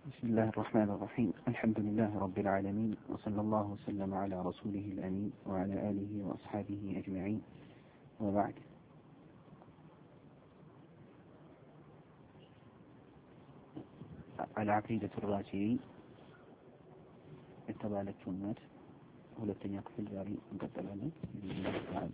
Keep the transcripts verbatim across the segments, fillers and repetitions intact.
بسم الله الرحمن الرحيم. الحمد لله رب العالمين، وصلى الله وسلم على رسوله الأمين وعلى آله وأصحابه أجمعين، وبعد. العقيدة الراشدين التبالة الناس ሁለተኛ ክፍል ዛሬ እንቀጥላለን ኢንሻአላህ ተዓላ።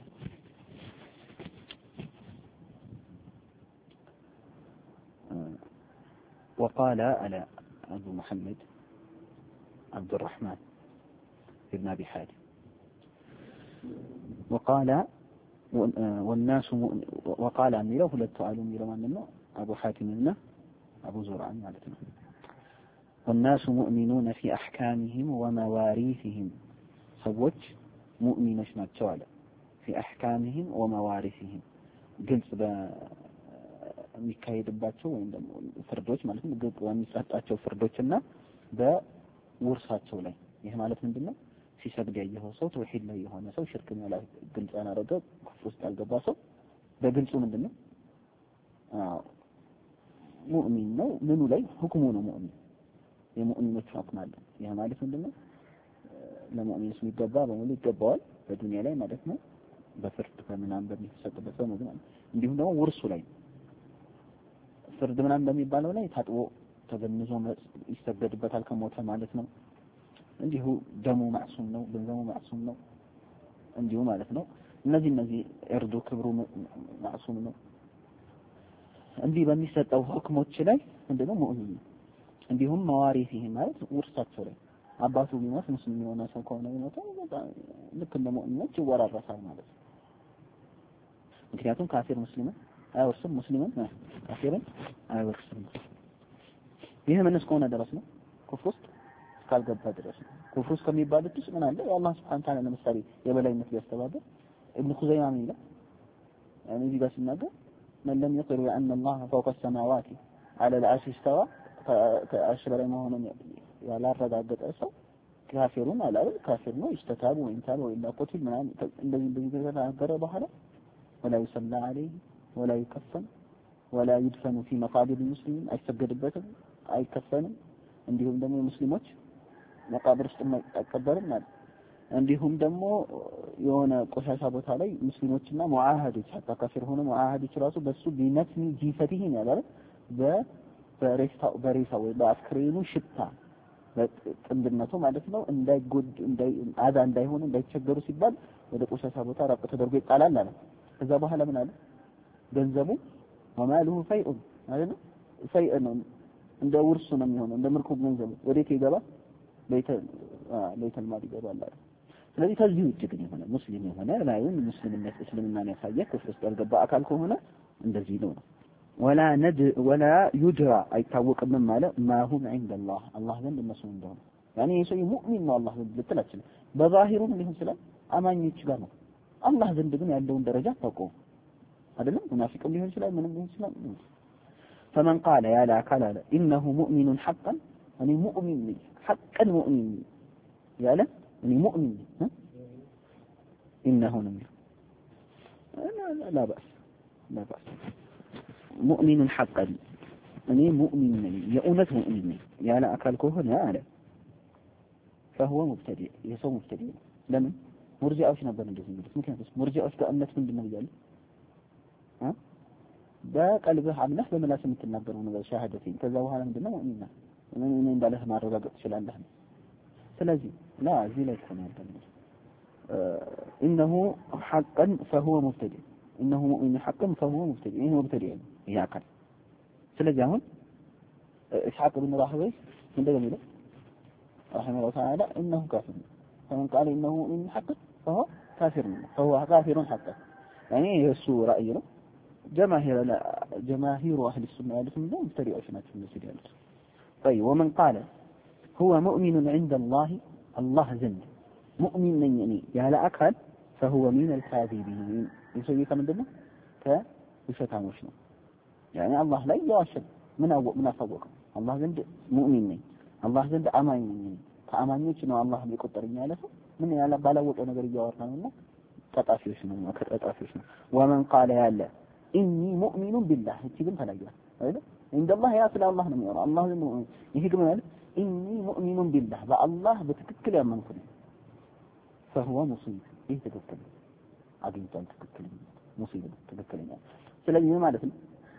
وقال على أبو محمد عبد الرحمن ابن أبي حاتم وقال والناس وقال أن له للتعالم إلى من أبو حاتم لنا أبو زرع مالتنا والناس مؤمنون في أحكامهم ومواريثهم ሰዎች ሙእሚኖች ናቸው አለ في أحكامهم وموارثهم ግልጽ በሚካሄድባቸው ወይም ደግሞ ፍርዶች ማለት ነው ግልጽ በሚሰጣቸው ፍርዶችና በውርሳቸው ላይ ይሄ ማለት ምንድነው ሲሰግድ ያየው ሰው ተውሂድ ላይ የሆነ ሰው ሽርክ ነው ላይ ግልጽ ያናረገ ኩፍር ውስጥ ያልገባ ሰው በግልጹ ምንድነው አዎ ሙእሚን ነው ምኑ ላይ ሁክሙ ነው ሙእሚን የሙእሚኖች ሁክም አለ ይሄ ማለት ምንድነው ለሙእሚኖች የሚገባ በሙሉ ይገባዋል በዱንያ ላይ ማለት ነው በፍርድ በመናም በሚሰጥበት ሰው ነው ማለት እንዲሁም ደግሞ ውርሱ ላይ ፍርድ ምናምን በሚባለው ላይ ታጥቦ ተገንዞ ይሰገድበታል ከሞተ ማለት ነው እንዲሁ ደሙ ማዕሱም ነው ገንዘቡ ማዕሱም ነው እንዲሁ ማለት ነው እነዚህ እነዚህ እርዱ ክብሩ ማዕሱም ነው እንዲህ በሚሰጠው ሁክሞች ላይ ምንድነው ሙእሚን እንዲሁም መዋሪት ይሄ ማለት ውርሳቸው ላይ አባቱ ቢሞት ሙስሊም የሆነ ሰው ከሆነ ቢሞት ልክ እንደ ሙእሚኖች ይወራረሳል ማለት ነው ምክንያቱም ካፊር ሙስሊም አይወርስም ሙስሊምን ካፊርን አይወርስም ይሄ ምን እስከሆነ ድረስ ነው ኩፍር ውስጥ እስካልገባ ድረስ ነው ኩፍር ውስጥ ከሚባሉት ውስጥ ምን አለ የአላህ Subhanahu Ta'ala ለምሳሌ የበላይነት ሊያስተባብር ኢብኑ ኹዘይማ ምን ይላል يعني እዚህ ጋር ሲናገር من لم يقر بأن الله فوق السماوات على العرش استوى ከአሽበረ መሆኑን ያላረጋገጠ ሰው ካፊሩን አላል ካፊር ነው ይስተታቡ ወይንታል ወይላ ቆቲል ምናምን እንደዚህ እንደዚህ ተናገረ በኋላ ولا يصلى عليه ولا يكفن ولا يدفن في مقابر المسلمين አይሰገድበትም አይከፈንም እንዲሁም ደግሞ ሙስሊሞች መቃብር ውስጥ አይቀበርም ማለት እንዲሁም ደግሞ የሆነ ቆሻሻ ቦታ ላይ ሙስሊሞችና ሙአሃዶች አጣ ካፊር ሆነ ሙአሃዶች ራሱ በሱ ቢነትኒ ጂፈቲሂን ያላል በ በሬሳው በሬሳው ወይ በአስክሬኑ ሽታ በጥንድነቱ ማለት ነው እንዳይጎድ እንዳይ አዛ እንዳይሆኑ እንዳይቸገሩ ሲባል ወደ ቆሻሻ ቦታ ራቅ ተደርጎ ይጣላል አለ ከዛ በኋላ ምን አለ ገንዘቡ ወማሉሁ ፈይኡን ማለት ነው ፈይእ ነው እንደ ውርሱ ነው የሚሆነው እንደ ምርኮ ገንዘቡ ወዴት ይገባል ቤተ ቤተ ማል ይገባል አለ ስለዚህ ከዚህ ውጭ ግን የሆነ ሙስሊም የሆነ ላይን ሙስሊምነት እስልምናን ያሳየ ክፍር ውስጥ ያልገባ አካል ከሆነ እንደዚህ ነው ولا ند ولا يدرى اي ታወቅም ማለት ما هم عند الله الله ዘንድ እነሱ እንደሆነ يعني የሰው ሙእሚን ነው الله ዘንድ ልትላችሁ በዛሂሩም ሊሆን ይችላል አማኞች ጋር ነው الله ዘንድ ግን ያለውን ደረጃ ታውቀው አይደለም ሙናፊቅም ሊሆን ይችላል ምንም ሊሆን ይችላል فمن قال يا لا قال انه مؤمن حقا يعني مؤمن حقا مؤمن يا لا يعني مؤمن انه نمر لا لا باس لا باس مؤمن حقا እኔ ሙእሚን ነኝ የእውነት ሙእሚን ነኝ ያለ አካል ከሆነ አለ فهو مبتدئ የሰው ሙብተዲዕ ለምን ሙርጂዓዎች ነበር እንደዚህ የሚሉት ምክንያቱም ሙርጂዓዎች ከእምነት ምንድነው ይላሉ አ በቀልብህ አምነህ በመላስ የምትናገረው ነገር ሻሃደተኝ ከዛ በኋላ ምንድነው ሙእሚን ነህ እኔ እንዳለህ ማረጋገጥ ይችላልህ ስለዚህ لا እዚህ ላይ ተናገረ انه حقا فهو مبتدئ انه مؤمن حقا فهو مبتدئ هو مبتدئ ያካል ስለዚህ አሁን ኢስሐቅ ብን ራህዌይ እንደገና ይላል رحمه الله تعالى انه كافر فمن قال انه مؤمن حقا فهو كافر فهو كافر حقا يعني የሱ ራእይ ነው جماهير جماهير اهل السنه ያሉት ምንድነው ሙብተዲዖች ናቸው እንደዚህ ያሉት طيب ومن قال هو مؤمن عند الله الله ዘንድ ሙእሚን ነኝ እኔ ያለ አካል فهو من الكاذبين ይሰው ከምንድነው ከውሸታሞች ነው يعني الله ላይ ያዋሸን ምን አወቅ ምን አሳወቀ الله ዘንድ ሙእሚን ነኝ الله ዘንድ አማኝ ነኝ ከአማኞች ነው الله ሊቆጠረኝ ያለ ሰው ምን ያለ ባላወቀው ነገር እያወራ ነውና ተጣፊዎች ነው ከተጣፊዎች ነው ومن قال ያለ ኢኒ ሙእሚኑን ቢላህ እቺ ግን ተለያየ አይደል እንደላህ ያ ስለ አላህ ነው የሚያወራው አላህ ነው ይሄ ግን ማለት ኢኒ ሙእሚኑን ቢላህ በአላህ በትክክል ያመንኩ ነኝ فهو مصيب ይሄ ትክክል አግኝቷል ትክክል ሙሲብ ትክክለኛ ስለዚህ ምን ማለት ነው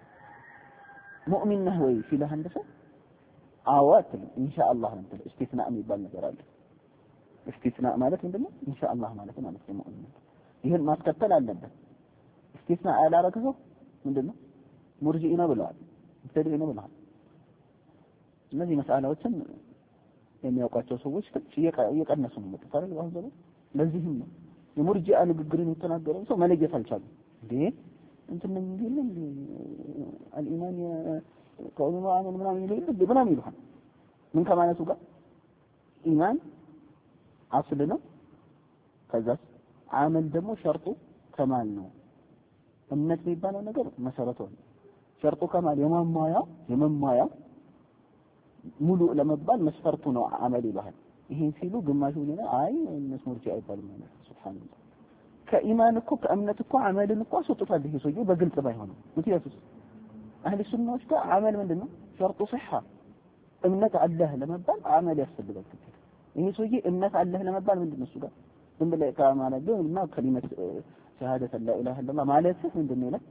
ሙእሚን ነህ ወይ ሲልህ አንድ ሰው አዋት ኢንሻአላህ ነው እንትን እስቲስና የሚባል ነገር አለ እስቲስና ማለት ምንድነው ኢንሻአላህ ማለት ማለት ነው ሙእሚን ይሄን ማስከተል አለበት እስቲስና ያላረገ ሰው ምንድነው ሙርጂኢ ነው ብለዋል ሙብተዲዕ ነው ብለዋል እነዚህ መስአላዎችን የሚያውቋቸው ሰዎች እየቀነሱ ነው መጥተው አይደል አሁን ዘመን ለዚህም ነው የሙርጂዓ ንግግርን የተናገረው ሰው መለየት አልቻለም እንዴ እንትን ምን ይልም አልኢማን ከሆነ ማአመን ምናምን ይልም ምናምን ይልሃል ምን ከማለቱ ጋር ኢማን አስል ነው ከዛ አመል ደግሞ ሸርጡ ከማል ነው እምነት የሚባለው ነገር መሰረቱ ነው ሸርጡ ከማል የማማያ የማማያ ሙሉ ለመባል መስፈርቱ ነው አመል ይባል ይሄን ሲሉ ግማሹ ምን አይ እነሱ ሙርጂዓ አይባልም ማለት ሱብሃንአላህ ከኢማን እኮ ከእምነት እኮ አመልን እኮ አስወጥቷል ይሄ ሰውዬ በግልጽ ባይሆንም ምክንያቱም አህሊ ሱናዎች ጋር አመል ምንድነው ሸርጡ صحة እምነት አለህ ለመባል አመል ያስፈልጋል ይሄ ሰውዬ እምነት አለህ ለመባል ምንድነው እሱ ጋር ዝም ብለህ ከማለት እና ከሊመት ሸሃደተ ላ ኢላሃ ኢላላህ ማለት ምንድነው ይላል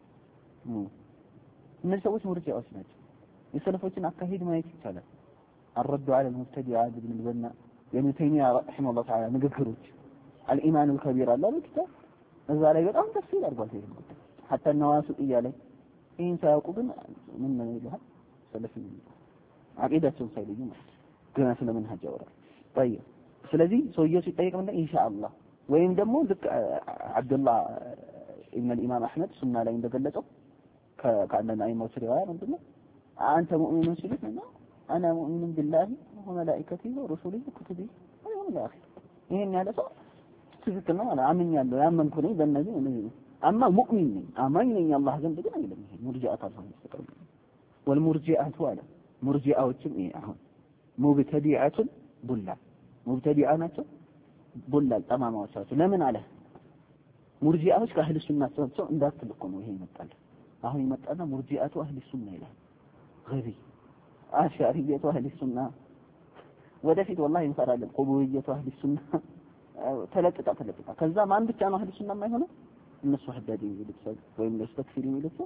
እነዚህ ሰዎች ሙርጂዓዎች ናቸው የሰለፎችን አካሄድ ማየት ይቻላል الرد على المبتدع ابن البنا ابن تيميه رحمه الله تعالى ንግግሮች الإيمان الكبير الله بالكتاب እዛ ላይ በጣም ተፍሲል አድርጓል ይሄ حتى النواس እያለ ይሄን ሳያውቁ ግን ምን ነው ይላል ሰለፊ አቂዳቸውን ሳይለዩ ገና ስለመንሃጅ ያወራል طيب ስለዚህ ሰውየው ሲጠይቅ ምን ኢንሻአላህ ወይም ደግሞ ልክ አብዱላህ ኢብኑ الامام احمد ሱና ላይ እንደገለጸው ከአንደኛ አይማው ሲሪያ ምንድነው አንተ ሙእሚን ሲልህ ነው انا مؤمن بالله وملائكته ورسله وكتبه واليوم الاخر ይሄን ያለ ሰው ትክክል ነው ማለት አምኛለሁ ያመንኩ ነኝ በእነዚህ እነዚህ አማ ሙእሚን ነኝ አማኝ ነኝ አላህ ዘንድ ግን አይደለም ይሄ ሙርጂዓት አልሆነ ይስተቀር والمرجئات ولا مرجئዎችም ይሄ አሁን ሙብተዲዓቱ ቡላ ሙብተዲዓ ናቸው ቡላ ጠማማዎች ናቸው ለምን አለ ሙርጂዓዎች ከአህሊ ሱና ናቸው እንዳትልኩ ነው ይሄ ይመጣል አሁን ይመጣና ሙርጂዓቱ አህሊ ሱና ይላል ገቢ አሻሪየቱ አህሊ ሱና ወደፊት والله እንፈራለን ቁቡይየቱ አህሊ ሱና ተለጥጣ ተለጥጣ ከዛ ማን ብቻ ነው አህሊ ሱና የማይሆነው እነሱ ሐዳዲ ይልብሰ ወይም ለስተክፊሪ ይልብሰ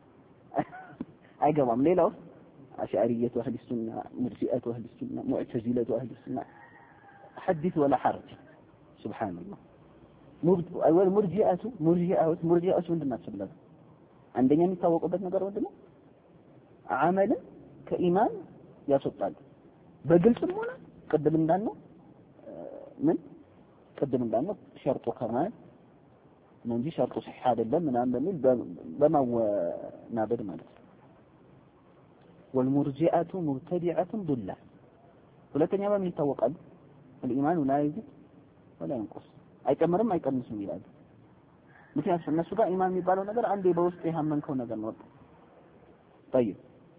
አይገባም ሌላው አሻሪየቱ አህሊ ሱና ሙርጂአቱ አህሊ ሱና ሙዕተዚለቱ አህሊ ሱና حدث ولا حرج سبحان الله اول مرجئات مرجئات مرجئات ምንድናቸው ብለ አንደኛ የሚታወቁበት ነገር ምንድነው አመል ከኢማን ያስወጣል በግልጽም ሆነ ቅድም እንዳልነው ምን ቅድም እንዳልነው ሸርጡ ከማል ነው እንጂ ሸርጡ صح አይደለም ምናምን በሚል በማወናበድ ማለት ነው والمرجئات مبتدعة ضلال ሁለተኛ በምን ይታወቃል الإيمان لا يزيد ولا ينقص አይጨምርም አይቀንስም ይላል ምክንያቱም እነሱ ጋር ኢማን የሚባለው ነገር አንዴ በውስጥ ያመንከው ነገር ነው طيب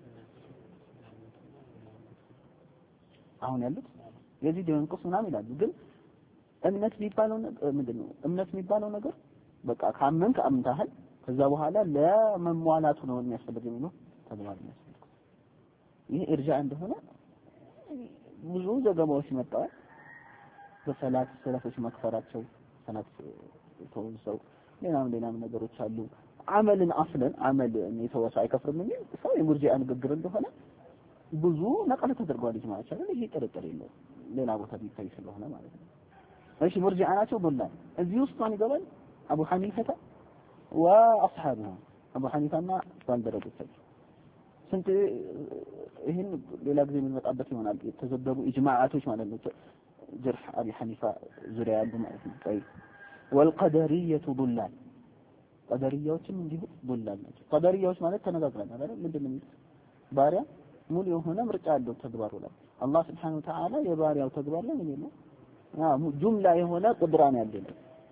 አሁን ያሉት የዚህ የንቁስ ምናምን ይላሉ ግን እምነት የሚባለው ምንድነው እምነት የሚባለው ነገር በቃ ካመንክ አምንታል ከዛ በኋላ ለመሟላቱ ነው የሚያስፈልገው ነው ተግባር ነው ይሄ እርጃ እንደሆነ ብዙ ዘገባዎች መጣው በሰላት ሰላቶች መክፈራቸው ሰላት ተወሰው ሌላም ሌላም ነገሮች አሉ አመልን አስለን አመል የተወሰ አይከፍርም እንዴ ሰው የሙርጂዓ ንግግር እንደሆነ ብዙ ነቀለ ተደርጓል ማለት ነው ይሄ ጥርጥር የለው ሌላ ቦታ ቢታይ ስለሆነ ማለት ነው እሺ ሙርጂዓ ናቸው ዶላር እዚህ ውስጥ ማን ይገባል አቡ ሐኒፈተ ወአስሐቡሁ አቡ ሐኒፋና ባልደረቦቻቸው ስንት ይሄን ሌላ ጊዜ የምንመጣበት ይሆናል የተዘገቡ ኢጅማዓቶች ማለት ነው ጀርህ አቢ ሐኒፋ ዙሪያ ያሉ ማለት ነው طيب والقدريه ضلال ቀደሪያዎችም እንዲሁ ضلال ናቸው ቀደሪያዎች ማለት ተነጋግረናል አይደል ምንድነው ባሪያ ሙሉ የሆነ ምርጫ አለው ተግባሩ ላይ አላህ Subhanahu Wa Ta'ala የባሪያው ተግባር ላይ ምን ነው አዎ ጁምላ የሆነ ቁድራን ያለው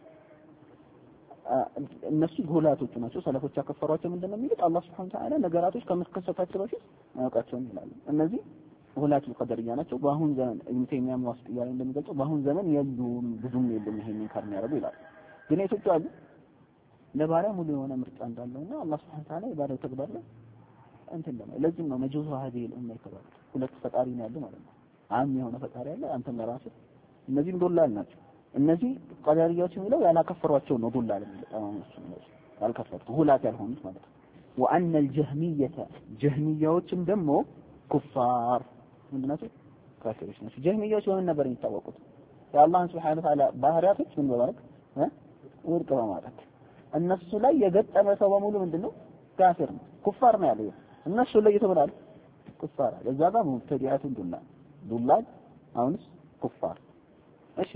እነሱ ጎላቶች ናቸው ሰለፎች ያከፈሯቸው ምንድነው የሚሉት አላህ Subhanahu Wa Ta'ala ነገራቶች ከመከሰታቸው በፊት አያውቃቸውም ይላሉ እነዚህ ጎላቱ ቀደሪያ ናቸው በአሁን ዘመን ኢብኑ ተይሚያ ዋስጥ ያለ እንደሚገልጸው በአሁን ዘመን የሉም ብዙም የሉም ይሄንን ካርም ያረቡ ይላል ግን ኢትዮጵያ አሉ ለባሪያ ሙሉ የሆነ ምርጫ እንዳለውና አላህ Subhanahu Ta'ala የባሪያው ተግባር ላይ እንትን ነው ለዚህ ነው መጁዙ هذه الامه ይባላል ሁለት ፈጣሪ ነው ያለው ማለት ነው አም የሆነ ፈጣሪ አለ አንተም ለራስህ እነዚህም ዶላል ናቸው እነዚህ ቀዳሪያዎች የሚለው ያላከፈሯቸው ነው ዶላል የሚለው ያልከፈሩት ሁላት ያልሆኑት ማለት ነው وان الجهميه جهميዎችም ደግሞ ኩፋር ምንድነው ካፊሮች ናቸው ጀህሚያዎች በምን ነበር የሚታወቁት የአላህን Subhanahu Wa Ta'ala ባህሪያቶች ምን በማለት እ ወርቅ በማለት እነሱ ላይ የገጠመ ሰው በሙሉ ምንድነው ካፊር ነው ኩፋር ነው ያለው እነሱ ላይ የተባለ ኩፋር ለዛ ጋር ሙብተዲዓቱን ዱላ ዱላል አሁንስ ኩፋር እሺ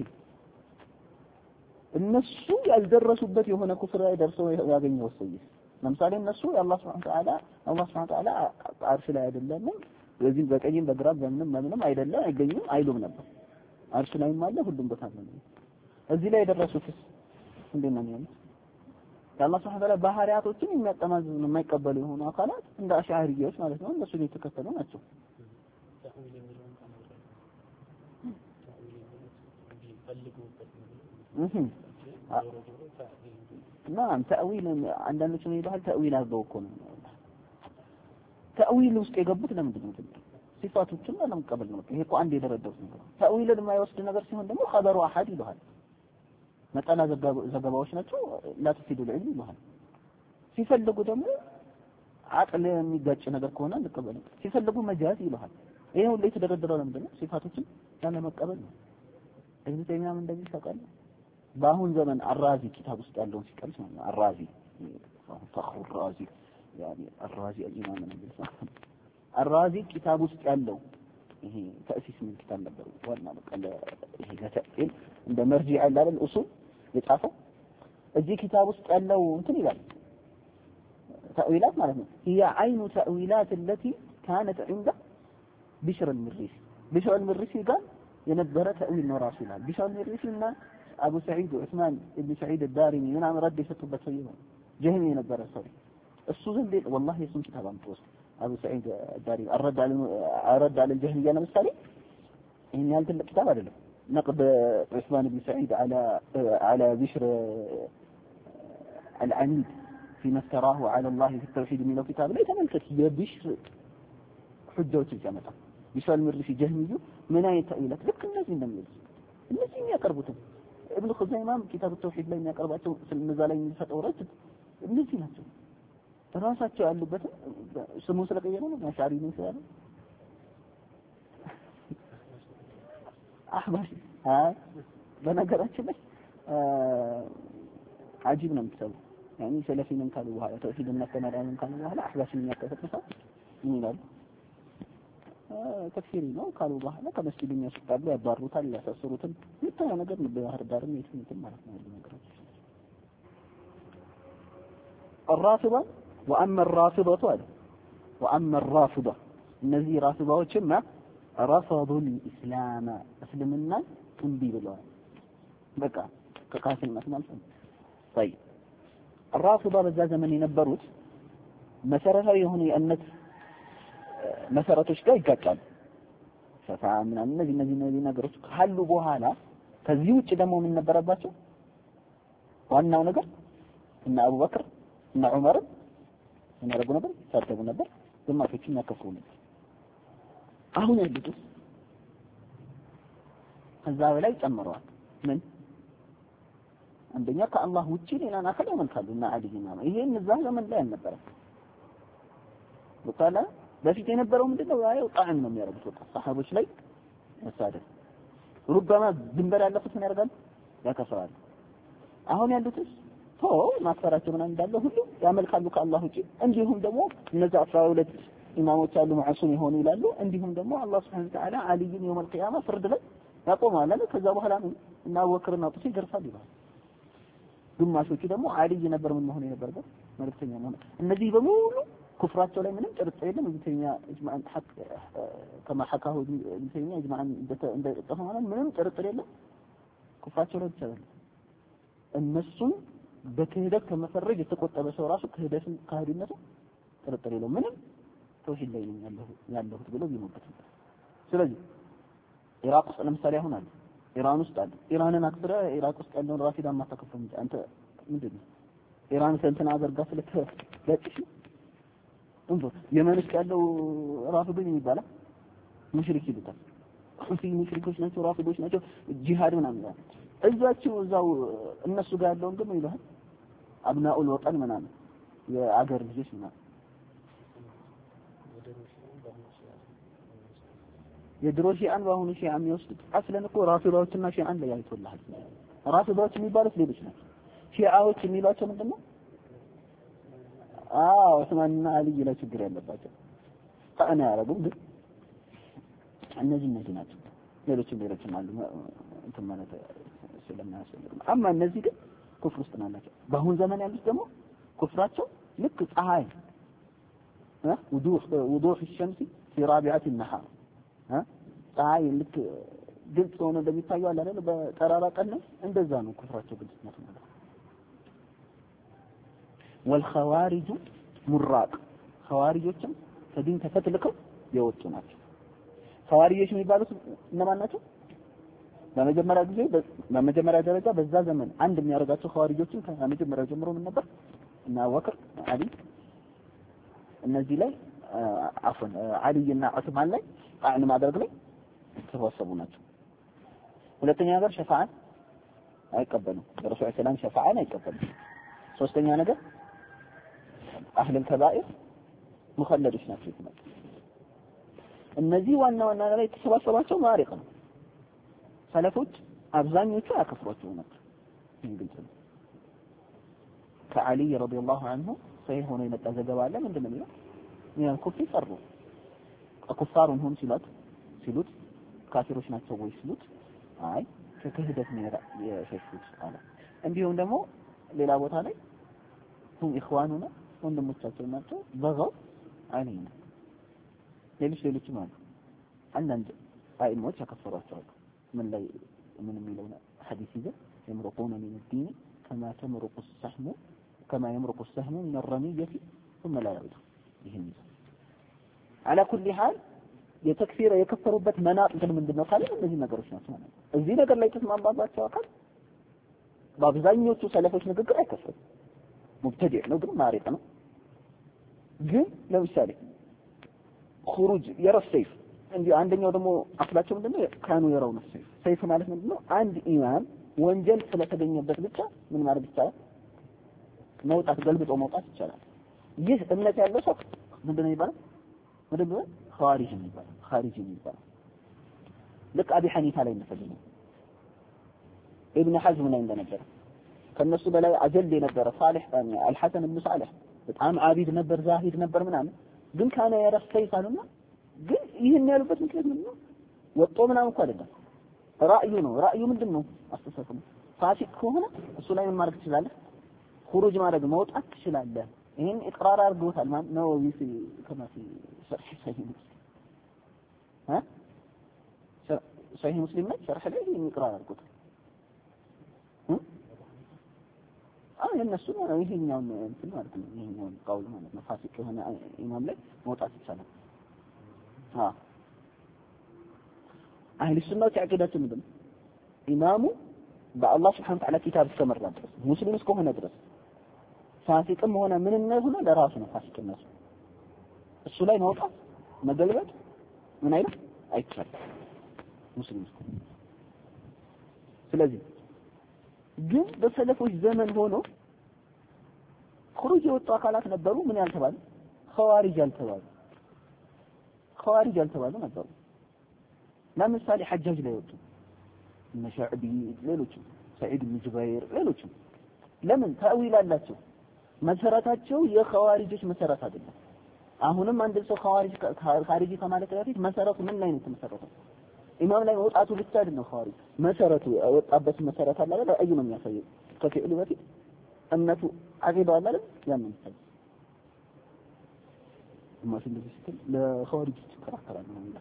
እነሱ ያልደረሱበት የሆነ ኩፍር ላይ ደርሰው ያገኘው ሰው ለምሳሌ እነሱ የአላህ Subhanahu Wa Ta'ala አላህ Subhanahu Wa Ta'ala አርሽ ላይ አይደለም ስለዚህ በቀኝም በግራም በምንም በምንም አይደለም አይገኝም አይሉም ነበር አርሽ ላይም አለ ሁሉም ቦታ ነው እዚህ ላይ የደረሱትስ እንዴት ነው የሚሆነው የአላህ Subhanahu Wa Ta'ala ባህሪያቶችን የሚያጠማዝዙ የማይቀበሉ የሆኑ አካላት እንደ አሽዓሪዎች ማለት ነው እነሱ የተከተሉ ናቸው ተአዊል የሚለውን ካመጣ ተአዊል ፈልጉበት ነው نعم تأويل عندنا شنو يبحث تأويل هذا وكونه تأويل ውስጥ የገቡት ለምንድን ነው ሲፋቶችን ለምን ነው ይሄ እኮ አንድ የደረደሩት ነገር ተأويል የማይወስድ ነገር ሲሆን ደግሞ خبر احد ይባላል መጣና ዘገባዎች ናቸው لا تفيد العلم ይባላል ሲፈልጉ ደግሞ አቅል የሚጋጭ ነገር ከሆነ ልቀበል ሲፈልጉ መጃዝ ይባላል ይሄ ሁሉ የተደረደረው ለምንድን ነው ሲፋቶችን ለመቀበል ነው እዚህ ተኛም እንደዚህ ተቀበል በአሁን ዘመን አራዚ ኪታብ ውስጥ ያለውን ሲቀርጽ ነው አራዚ ፈخر الرازي يعني الرازي الامام النبي الرازي ኪታብ ውስጥ ያለው ይሄ ተእሲስ ምን ኪታብ ነበር ዋና በቃ ይሄ ለተእል እንደ መርጂዕ አለ አይደል ኡሱል የጻፈው እዚህ ኪታብ ውስጥ ያለው እንትን ይላል ተእዊላት ማለት ነው هي عين تأويلات التي كانت عند بشر المريسي بشر المريسي قال የነበረ ተእዊል ነው ራሱ ይላል بشر المريسي እና አቡ ሰዒድ ዑስማን ኢብኑ ሰዒድ الدارمي ምናምን ረድ የሰጡበት ሰው ነው ጀህሚ የነበረ ሰው እሱ ዘንድ والله የሱን ኪታብ አምጥቶስ አቡ ሰዒድ الدارمي الرد على الرد على الجهمية ለምሳሌ ይሄን ያህል ትልቅ ኪታብ አይደለም نقد عثمان بن سعيد على على بشر العنيد فيما افتراه على الله في التوحيد من الكتاب لا يتملكت يبشر حجوች ይያመጣ بشر المرسي جهمي من اي تأويلات ልክ እነዚህ እንደሚሉት እነዚህ የሚያቀርቡት ابن خزيمة كتاب التوحيد ላይ የሚያቀርባቸው ስለነዛ ላይ የሚፈጠው ረድ እነዚህ ናቸው ራሳቸው ያሉበት ስሙ ስለቀየረ ነው ማሻሪ ነው ስለሆነ አህባሽ አይ በነገራችን ላይ አጂብ ነው የምትሰማው يعني ሰለፊንን ካሉ በኋላ ተውሂድ እና ተመራን ካሉ በኋላ አህባሽን የሚያከፈተው ምን ይላል ተፍሲሪ ነው ካሉ በኋላ ከመስጊድ የሚያስወጣሉ ያባሩታል ያሳስሩታል ይታያ ነገር ነው ባህር ዳርም የትንትን ማለት ነው ነገሮች الرافضه واما الرافضه واما الرافضه እነዚህ ራፊዳዎችማ رفضوا الاسلام እስልምና እንቢ ብለዋል በቃ ከካፊርነት ማለት ነው طيب الرافضه በዛ ዘመን የነበሩት መሰረታዊ የሆኑ የእምነት መሰረቶች ጋር ይጋጫሉ ሸፋ ምናምን እነዚህ እነዚህ እነዚህ ነገሮች ካሉ በኋላ ከዚህ ውጭ ደግሞ ምን ነበረባቸው ዋናው ነገር እና አቡበክር እና ዑመር ምን ያደርጉ ነበር ይሳደቡ ነበር ግማሾችን ያከፍሩ ነበር አሁን ያሉት ከዛ በላይ ጨምረዋል ምን አንደኛ ከአላህ ውጪ ሌላን አካል ያመልካሉና አዲግና ነው ይሄን እዛ ዘመን ላይ አልነበረ ወጣላ በፊት የነበረው ምንድነው ያው ጣዕም ነው የሚያደርጉት ወጣ ሰሃቦች ላይ መሳደብ ሩባማ ድንበር ያለፉት ምን ያደርጋሉ ያከፍራሉ አሁን ያሉትስ ቶ ማፈራቸው ምናምን እንዳለ ሁሉ ያመልካሉ ከአላህ ውጪ እንዲሁም ደግሞ እነዛ አስራ ሁለት ኢማሞች አሉ ማዕሱም የሆኑ ይላሉ እንዲሁም ደግሞ አላህ Subhanahu Wa Ta'ala አልይን የውም القيامه ፍርድ ላይ ያቆማል አለ ከዛ በኋላ ነው እና ወክርና ጥሲ ይደርሳል ይላል ግማሾቹ ደግሞ አልይ ነበር ምን መሆን የነበረበት መልክተኛ ነው እነዚህ በሙሉ كفراتቸው ላይ ምንም ጥርጥር የለም እንተኛ اجماعን ሐቅ كما حكاه እንተኛ اجماعን እንደተጠፈመ ምንም ጥርጥር የለም كفراتቸው ላይ ይቻላል እነሱን በክህደት ከመፈረጅ የተቆጠበ ሰው ራሱ ክህደትን ካህዲነቱ ጥርጥር የለም ምንም ተውሂድ ላይ ነው ያለው ያለው ብሎ ቢሞበት ስለዚህ ኢራቅ ውስጥ ለምሳሌ አሁን አለ ኢራን ውስጥ አለ ኢራንን አክብረ ኢራቅ ውስጥ ያለውን ራፊዳ ማታከፈም አንተ ምንድነው ኢራን እንትን አገርጋ ስለተለጥሽ እንዶ የመን ውስጥ ያለው ራፊዶች ይባላል ሙሽሪክ ይሉታል ሁፊ ሙሽሪኮች ናቸው ራፊዶች ናቸው ጂሃድ ምናምን ነው እዛቸው እዛው እነሱ ጋር ያለው ግን ይላል አብናኡል ወጠን ምናምን የአገር ልጆች ምናምን የድሮ ሺአን ባሁኑ ሺአ የሚወስዱት አስለን እኮ ራፊዶችና ሺአን ላይ አይቶልሃል ራፊዶች የሚባሉት ሌሎች ናቸው ሺአዎች የሚሏቸው ምንድነው አዎ ዑስማንና አሊ ላይ ችግር ያለባቸው ታና ያረጉም ግን እነዚህ እነዚህ ናቸው ሌሎችም ሌሎችም አሉ እንትን ማለት ስለማያስፈልግ አማ እነዚህ ግን ኩፍር ውስጥ ናቸው በአሁን ዘመን ያሉት ደግሞ ኩፍራቸው ልክ ፀሐይ እ ውዱህ ውዱህ الشمس في رابعه النهار እ ፀሐይ ልክ ግልጽ ሆኖ እንደሚታየው አለ አይደል በጠራራ ቀን እንደዛ ነው ኩፍራቸው ግልጽ ነው ማለት والخوارج مراق خوارجዎችም ከዲን ተፈትልከው የወጡ ናቸው خوارجዎች የሚባሉት እነማን ናቸው በመጀመሪያ ጊዜ በመጀመሪያ ደረጃ በዛ ዘመን አንድ የሚያደርጋቸው خوارجዎችን ከመጀመሪያ ጀምሮ ምን ነበር እና አቡበክር አሊ እነዚህ ላይ አፈን አሊና ዑስማን ላይ ጣዕን ማድረግ ላይ ተወሰቡ ናቸው ሁለተኛ ነገር ሸፋዓን አይቀበሉም ረሱል ሰላም ሸፋዓን አይቀበሉም ሶስተኛ ነገር አህል الكبائر مخلدش ናቸው ይባላል እነዚህ ዋና ዋና ላይ ተሰባሰባቸው ማሪቅ ነው ሰለፎች አብዛኞቹ አከፍሯቸው ነበር እንግዲህ ከአሊ ረዲየላሁ ዐንሁ ሰሂህ ሆኖ የመጣ ዘገባ አለ ምንድነው የሚለው ያን ኩፍር ሰሩ አኩፋሩን ሆን ሲሉት ሲሉት ካፊሮች ናቸው ወይ ሲሉት አይ ከክህደት ነው የሸሹት አለ እንዲሁም ደግሞ ሌላ ቦታ ላይ ሁም ኢኽዋኑና ወንድሞቻቸው ናቸው በጋው አይኔና ሌሎች ሌሎችም አሉ አንዳንድ አይሞች ያከፈሯቸው ምን ላይ ምን የሚለው ሐዲስ ይዘ يمرقون من الدين كما تمرق السهم كما يمرق السهم من الرمية ثم لا يعود ይሄን على كل حال የተክፊር የከፈሩበት መናጥቅ ምንድነው ካለ እነዚህ ነገሮች ናቸው ማለት እዚህ ነገር ላይ ተስማማባቸው አካል በአብዛኞቹ ሰለፎች ንግግር አይከፈርም ሙብተዲዕ ነው ግን ማሪቅ ነው ግን ለምሳሌ خروج يرى السيف እንዴ አንደኛው ደግሞ አፍላቸው ምንድነው ካኑ የራው ነው ሰይፍ ሰይፍ ማለት ምንድነው አንድ ኢማም ወንጀል ስለተገኘበት ብቻ ምን ማለት ይቻላል መውጣት ገልብጦ መውጣት ይቻላል ይህ እምነት ያለው ሰው ምንድነው ይባላል ምንድነው ኻሪጅ ይባላል ኻሪጅ ይባላል ልክ አቢ ሐኒፋ ላይ እንደተገኘ ኢብኑ ሐዝም ላይ እንደነበረ ከነሱ በላይ አጀል የነበረ ሷሊህ አልሐሰን ኢብኑ ሷሊህ በጣም አቢድ ነበር ዛሂድ ነበር ምናምን ግን ካነ ያረሰይፍ አሉና ግን ይሄን ያሉበት ምክንያት ምንድነው ወጦ ምናምን እንኳን አይደለም ራእዩ ነው ራእዩ ምንድነው አስተሳሰቡ ፋሲቅ ከሆነ እሱ ላይ ማድረግ ትችላለህ خروج ማድረግ መውጣት ትችላለህ ይሄን ኢቅራር አድርጎታል ማለት ነው ይሲ ከማሲ ሸርህ ሰሂህ ها ሰሂህ ሙስሊም ላይ ሸርህ ላይ ይሄን ኢቅራር አድርጎታል አይ እነሱ ይሄኛው እንትን ማለት ነው ይሄኛው ቃል ማለት ነው ፋሲቅ የሆነ ኢማም ላይ መውጣት ይቻላል አ አህሊ ሱናው ተዓቂዳቸው ምንድነው ኢማሙ በአላህ Subhanahu Wa Ta'ala ኪታብ ተመረጠ ሙስሊም እስከሆነ ድረስ ፋሲቅም ሆነ ምንም ሆነ ለራሱ ነው ፋሲቅነቱ እሱ ላይ መውጣት መገልበጥ ምን አይደል አይቻልም ሙስሊም እስከሆነ ስለዚህ ግን በሰለፎች ዘመን ሆኖ خروج የወጡ አካላት ነበሩ ምን ያልተባለ ኸዋሪጅ ያልተባሉ ኸዋሪጅ ያልተባሉ ነበሩ ለምሳሌ ሐጃጅ ላይ ወጡ እነ ሻዕቢ ሌሎችም ሰዒድ ኢብኑ ጁበይር ሌሎችም ለምን ታዊል አላቸው መሰረታቸው የኸዋሪጆች መሰረት አይደለም አሁንም አንድ ሰው ኸዋሪጅ ኻሪጂ ከማለት በፊት መሰረቱ ምን ላይ ነው የተመሰረተው ኢማም ላይ መውጣቱ ብቻ አይደለም ኸዋሪጅ መሰረቱ ወጣበት መሰረት አለ አይደል አዩ ነው የሚያሳየው ከፊዕሉ በፊት እምነቱ አቂዳው አለ አይደል ያንን ይፈልግ ማሽን እንደዚህ ስትል ለኸዋሪጅ ተከራከራሉ ነው የሚለው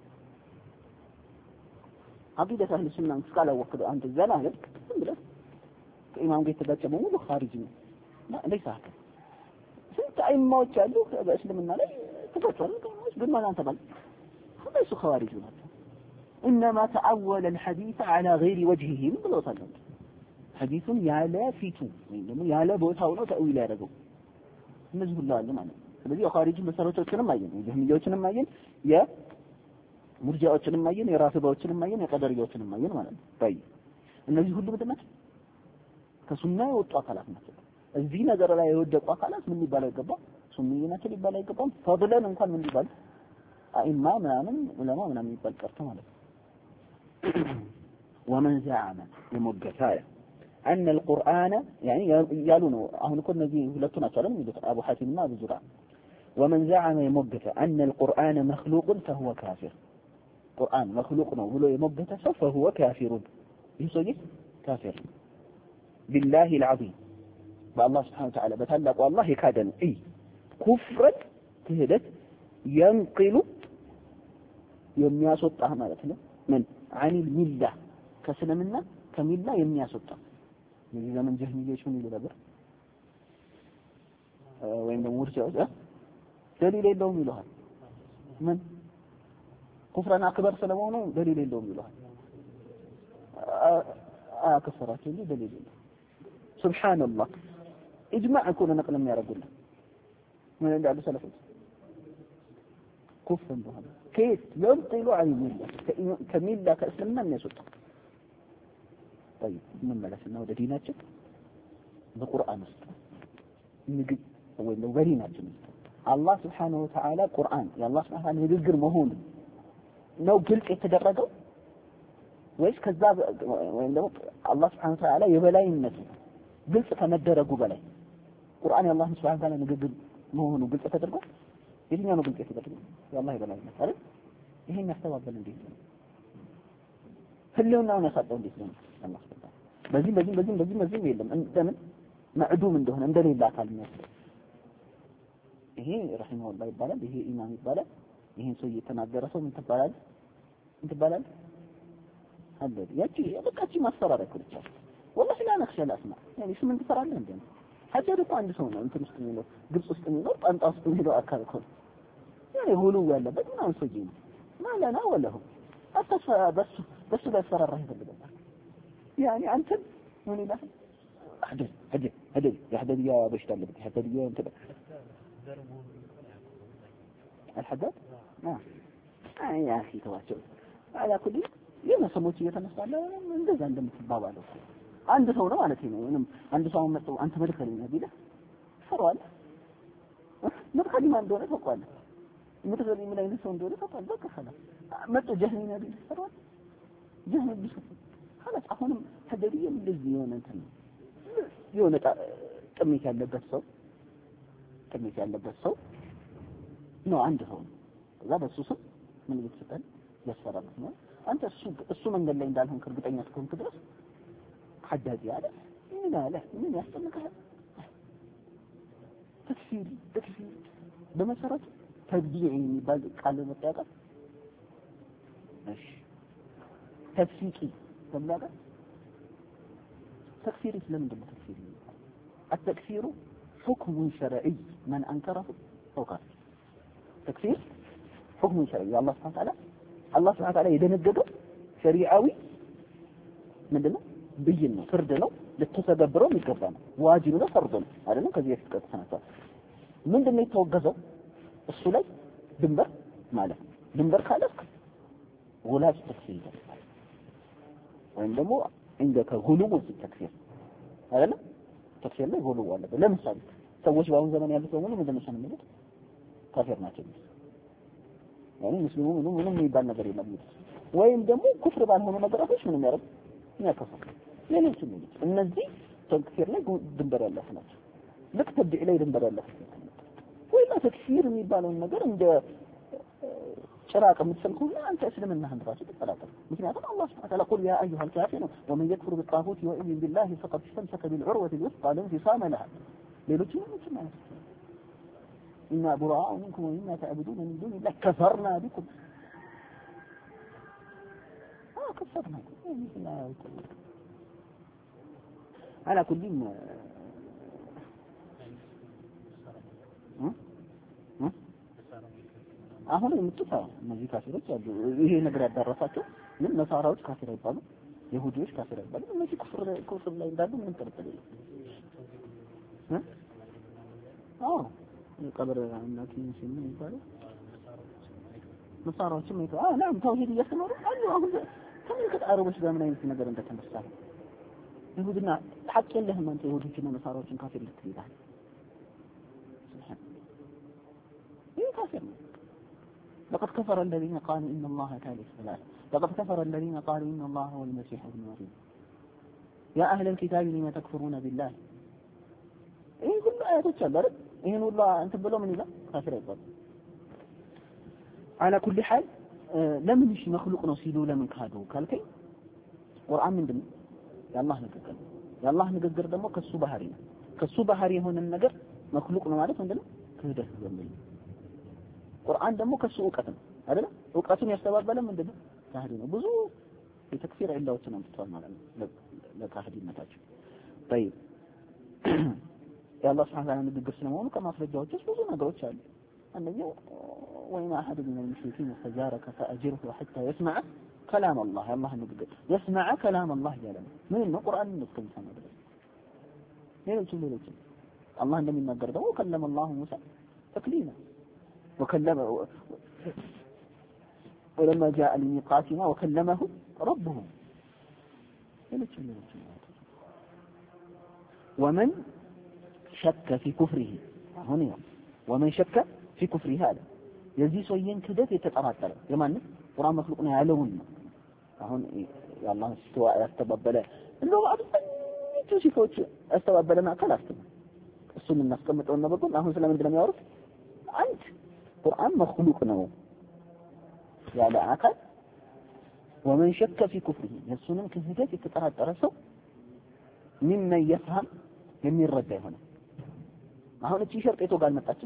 አቂዳ አህለ ሱና እስካላወቅዱ አንተ ዘና አይደል ብለህ ከኢማም ጋር ተጋጨመው ሙሉ ኻሪጅ ነው ليس هكذا ስንት አይማዎች አሉ በእስልምና ላይ ተፈጥሯል ግን ማን አንተ ባል ሁሉ ኸዋሪጅ ናቸው انما تأول الحديث على غير وجهه ብለውታል ሐዲሱን ያለ ፊቱ ወይም ደግሞ ያለ ቦታው ነው ተእዊል ያደረገው እነዚህ ሁሉ አለ ማለት ነው ስለዚህ የኻሪጅ መሰረቶችንም አየን የጀህሚያዎችንም አየን የሙርጂዓዎችንም አየን የራፊዳዎችንም አየን የቀደሪያዎችንም አየን ማለት ነው ታይ እነዚህ ሁሉ ምንድን ናቸው ከሱና የወጡ አካላት ናቸው እዚህ ነገር ላይ የወደቁ አካላት ምን ሊባል አይገባም ሱንኒ ናቸው ሊባል አይገባም ፈድለን እንኳን ምን ሊባል አኢማ ምናምን ዑለማ ምናምን ሊባል ቀርቶ ማለት ነው ومن زعم يمجثايا أن القرآن يعني يالونه أهو نكون نجي ولتنا سلام أبو حاتم ما أبو زرع ومن زعم يمجث أن القرآن مخلوق فهو كافر قرآن مخلوق ولو يمجث فهو كافر يصدق كافر بالله العظيم بالله سبحانه وتعالى بتلق والله كادن أي كفرا تهدت ينقل يوم يصوت أهمالتنا من عن الملة كسلمنا كملة يوم يصوت من زمن جهمية شو نقول هذا وين مرجع ها دليل اللوم يلوها من كفرنا أكبر سلمونه دليل اللوم يلوها آه كفرات اللي دليل سبحان الله إجماع يكون نقل من يرجله من عند أبو سلفة كفر بهذا كيف ينقل عن الملة كملة كأسلمنا من يسوط طيب من ملسنا وده ديناتك بقرآن است نجد ولو بريناتك الله سبحانه وتعالى قرآن يا الله سبحانه وتعالى يذكر مهون لو قلت يتدرجوا وإيش كذاب وين الله سبحانه وتعالى يبلاي الناس قلت تمدرجوا بلاي قرآن يا الله سبحانه وتعالى نجد مهون وقلت يتدرجوا يدينا نقول كيف يتدرجوا يا الله يبلاي الناس عارف إيه نحتوى بالنديس هلونا ونصدق نديس الله سبحانه بزين بزين بزين بزين بزين يلهم أنت من معدوم من دهن أندري الله تعالى الناس إيه رحمه الله يبارك به إمام يبارك إيه سوي تناجر رسول من تبارك من تبارك هذا يأتي بكاتي ما صار على كل شيء والله لا نخشى الأسماء يعني شو من تفرع عندنا حتى يقول عند سونا أنت مستميلو قبض مستميلو أنت أستميلو أكل كل يعني هو لو ولا بدنا نسجين ما لنا ولا هو أتص بس بس لا يصير الرهيب اللي يعني أنت من لا حدد حدد حدد يا حدد يا باش تعلم حدد يا أنت الحدد ما آه يا أخي تواجه على كل يوم سموتي يتنصر لا من ده عندهم في الباب على عند ثورة على تيمة يعني عند ثورة مثلا أنت ملك النبي ده فرال نبخلي ما ندوره فقال متغير من أين سون دوره فقال ذاك خلاص متى جهني نبي فرال جهني بيشوف خلاص أخونا حدرية من الزيونة أنت يونا كمية على بسوا كمية على بسوا نو عنده هون لا بس وصل من يتسأل يسفر بسمه أنت السوق السوق من اللي عندهم كربتين تكون تدرس حداد يعرف لا لا من يحصل لك تكفير تكفير بمسارات تبديعي بعد قال المتاقة ماشي تفسيقي تبلاغة تكفير إسلام دم تكفير التكفير حكم شرعي من أنكره فهو كافر تكفير حكم شرعي الله سبحانه وتعالى الله سبحانه وتعالى يدنجده شريعوي من دونه بين ነው ፍርድ ነው ለተሰገብረው የሚገባ ነው ዋጅብ ነው ፈርድ ነው አይደለም ከዚህ በፊት ከተሰናቷል ምንድነው የተወገዘው እሱ ላይ ድንበር ማለት ነው ድንበር ካለክ ወላጅ ተክፊር ይባላል ወይም ደግሞ እንደከ ጉሉሙ ተክፊር አይደለም ተክፊር ላይ ጉሉሙ አለ ለምሳሌ ሰዎች በአሁን ዘመን ያሉት በሙሉ ምንድነው የሚሉት ካፊር ናቸው يعني ሙስሊሙ ምንም ምንም የሚባል ነገር የለም ወይም ደግሞ ኩፍር ባልሆነ ነገሮች ምንም ያረግ ያከፈል ሌሎች ምንም እነዚህ ተክፊር ላይ ድንበር ያላቸው ናቸው ልክ ተብዲዕ ላይ ድንበር ያላቸው ወይም ተክፊር የሚባለው ነገር እንደ ጭራቅ የምትሰልኩና አንተ እስልምና ራስህ ተጠላቀቅ ምክንያቱም አላህ Subhanahu Wa Ta'ala قل يا ايها الكافرون ومن يكفر بالطاغوت ويؤمن بالله فقد استمسك بالعروة الوثقى لا انفصام لها ሌሎች ምንም ማለት إنا براء منكم ومما تعبدون من دون الله كفرنا بكم آه كفرنا على كل ما አሁን የምትጣው እነዚህ ካፊሮች አሉ ይሄ ነገር ያዳረሳቸው ምን ነሳራዎች ካፊር ይባሉ يهوديዎች ካፊር አይባሉ እነዚህ ኩፍር ኩፍር ላይ እንዳሉ ምን ተረተለ እ አዎ ቀብር አምላክ ሲም ይባላል መሳራዎችም ይተው አዎ ናም ተውሂድ እያስተማሩ አሉ አሁን ተመልከት አረቦች ጋር ምን አይነት ነገር እንደተነሳ ይሁድና ሐቅ የለህም አንተ ይሁዶችና መሳራዎችን ካፊር ልትይዛል ይሄ ካፊር ነው لقد كفر الذين قالوا ان الله ثالث ثلاثة لقد كفر الذين قالوا ان الله هو المسيح ابن مريم يا اهل الكتاب لما تكفرون بالله ايه كل اياتك አይደል ይሄን ሁሉ እንት ብሎ ምን ይላል ካፊር አይባል على كل حال ለምን እሺ መخلوق ነው ሲሉ ለምን ካዱ ካልከኝ ቁርአን ምንድነው የአላህ ንግግር የአላህ ንግግር ደግሞ ከሱ ባህሪ ነው ከሱ ባህሪ የሆነ ነገር መخلوق ነው ማለት ምንድነው ክህደት ዘመን ቁርአን ደግሞ ከሱ ዕውቀት ነው አይደል ዕውቀቱን ያስተባበለ ምንድነው ካህዲ ነው ብዙ የተክፊር ዒላዎችን አምጥቷል ማለት ነው ለካህዲነታቸው طيب የአላህ Subhanahu Wa Ta'ala ንግግር ስለሆነ ከማስረጃዎች ውስጥ ብዙ ነገሮች አሉ አንደኛው ወይና አሐድ من المشركين استجارك فأجره حتى يسمع كلام الله الله ንግግር يسمع كلام الله ያለው ምን ነው ቁርአን ነው ከሚሰማ ድረስ ሌሎች ሌሎች አላህ እንደሚናገር ደግሞ كلم الله موسى تكليما وكلمه ولما جاء لميقاتنا وكلمه ربه ومن شك في كفره هنا ومن شك في كفره هذا يزي سوين كدت يتطرطر يمان قران مخلوق ነው ያለውን አሁን ያላህ استواء ያስተባበለ እንደው አጥንቱ ሲፎች ያስተባበለና አካላስተም እሱን እናስቀምጠው ነው በጎን አሁን ስለምን እንደሚያወሩት አንድ ቁርአን መخلوق ነው ያለ አካል ومن شك في كفره የሱንም ክህደት የተጠራጠረ ሰው ممن يفهم የሚረዳ ይሆናል አሁን እቺ ሸርጥ የቶ ጋር መጣች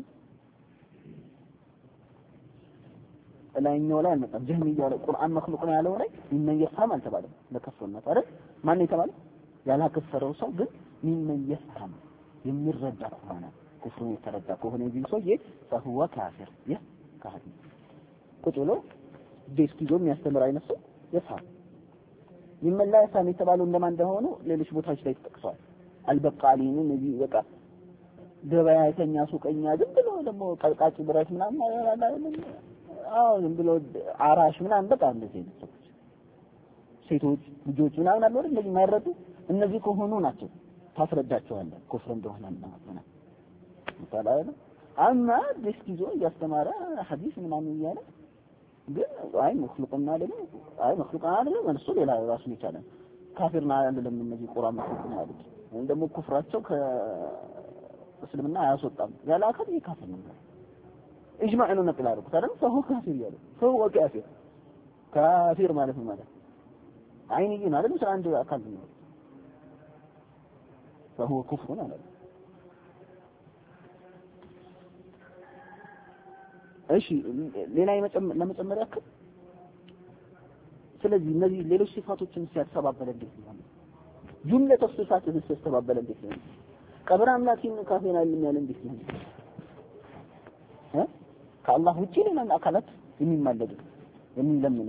ላይኛው ላይ አልመጣም ጀህሚያ ላይ ቁርአን መخلوق ነው ያለው ላይ ممن يفهم አልተባለም ለከፈርነት አይደል ማን የተባለ ያላከፈረው ሰው ግን ممن يفهم የሚረዳ ከሆነ كفر يتردى كهون يجي سويه فهو كافر يه كافر قلت ديسكيزو የሚያስተምር አይነት ሰው يفهم ممن لا يفهم የተባሉ እንደማን እንደሆኑ ሌሎች ቦታዎች ላይ ተጠቅሷል አልበቃሊን እነዚህ በቃ ገበያተኛ ሱቀኛ ዝም ብሎ ደግሞ ቀልቃጭ ብረት ምናምን አዎ ዝም ብሎ አራሽ ምናምን በቃ እንደዚህ ነው ሴቶች ልጆች ምናምን አሉ አይደል እንደዚህ ማይረዱ እነዚህ ከሆኑ ናቸው ታስረዳቸዋለህ ኩፍር እንደሆነ እና ታላላ አማ ዲስኪዞ ያስተማረ ሐዲስ ምናምን ይያለ ግን አይ መخلوقና ደግሞ አይ መخلوقና አይደለም እሱ ሌላ ራሱ ይቻላል ካፊርና አይደለም እነዚህ ቁርአን መخلوق ነው ያሉት እንደሞ ኩፍራቸው ከእስልምና አያስወጣም ያላከት ይካፈል ነው اجماع ነው ነጥላ አርኩ ታዲያ ሰው ካፊር ያለው ሰው ወካፊር ካፊር ማለት ነው ማለት አይንይ ነው አይደል አንድ አካል ነው فهو كفر ማለት እሺ ሌላ ለመጨመር ያክል ስለዚህ እነዚህ ሌሎች ሲፋቶችን ሲያስተባበለ እንዴት ነው ጁምለ ተፍሲፋትን ሲያስተባበለ እንዴት ነው ቀብር አምላኪን ካፊር አይልም ያለ እንዴት ነው እ ከአላህ ውጪ ሌላ አካላት የሚማለዱ የሚለምኑ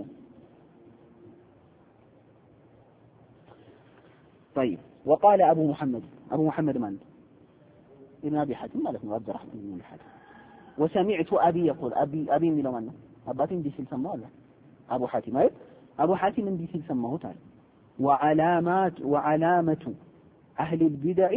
طيب وقال ابو محمد ابو محمد من ابن ابي حاتم ማለት ነው عبد الرحمن بن حاتم وسمعت ابي يقول ابي ابي من لمن اباتي እንዲህ ሲል ሰማው አለ ابو حاتم ማለት ابو حاتم እንዲህ ሲል ሰማሁት አለ وعلامات وعلامه اهل البدع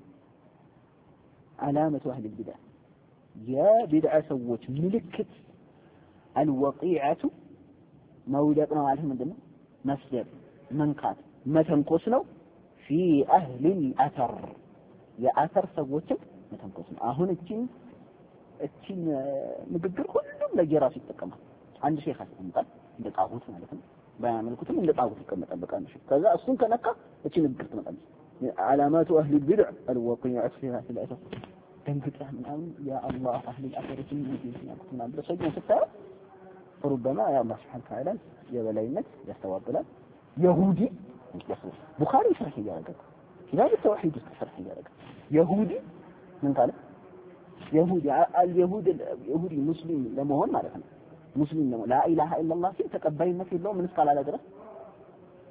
علامه اهل البدع يا بدع ሰዎች ምልክት الوقيعه መውደቅ ነው ማለት ምንድነው መስደብ መንካት መተንኮስ ነው في اهل الاثر يا اثر ሰዎችን መተንኮስ ነው አሁን እቺን እቺን ንግግር ሁሉም ለየራሱ ይጠቀማል አንድ ሼክ አስቀምጣል እንደ ጣውት ማለት ነው ባያመልኩትም እንደ ጣውት ይቀመጣል በቃ ነው ከዛ እሱን ከነካ እቺ ንግግር ትመጣለች علامات اهل البدع الوقيعه في اهل الاثر دنگطه ምናምን يا الله اهل الاثر ሲያቁትና በሰው ስታው ربما يا الله سبحانه وتعالى የበላይነት ያስተዋብላል يهودي بخاري شرح ياك كتاب التوحيد شرح ياك يهودي من قال يهودي اليهود اليهودي مسلم لمهون ማለት ነው ሙስሊም ነው لا اله الا الله ሲል ተቀባይነት የለውም ምን እስካላለ ድረስ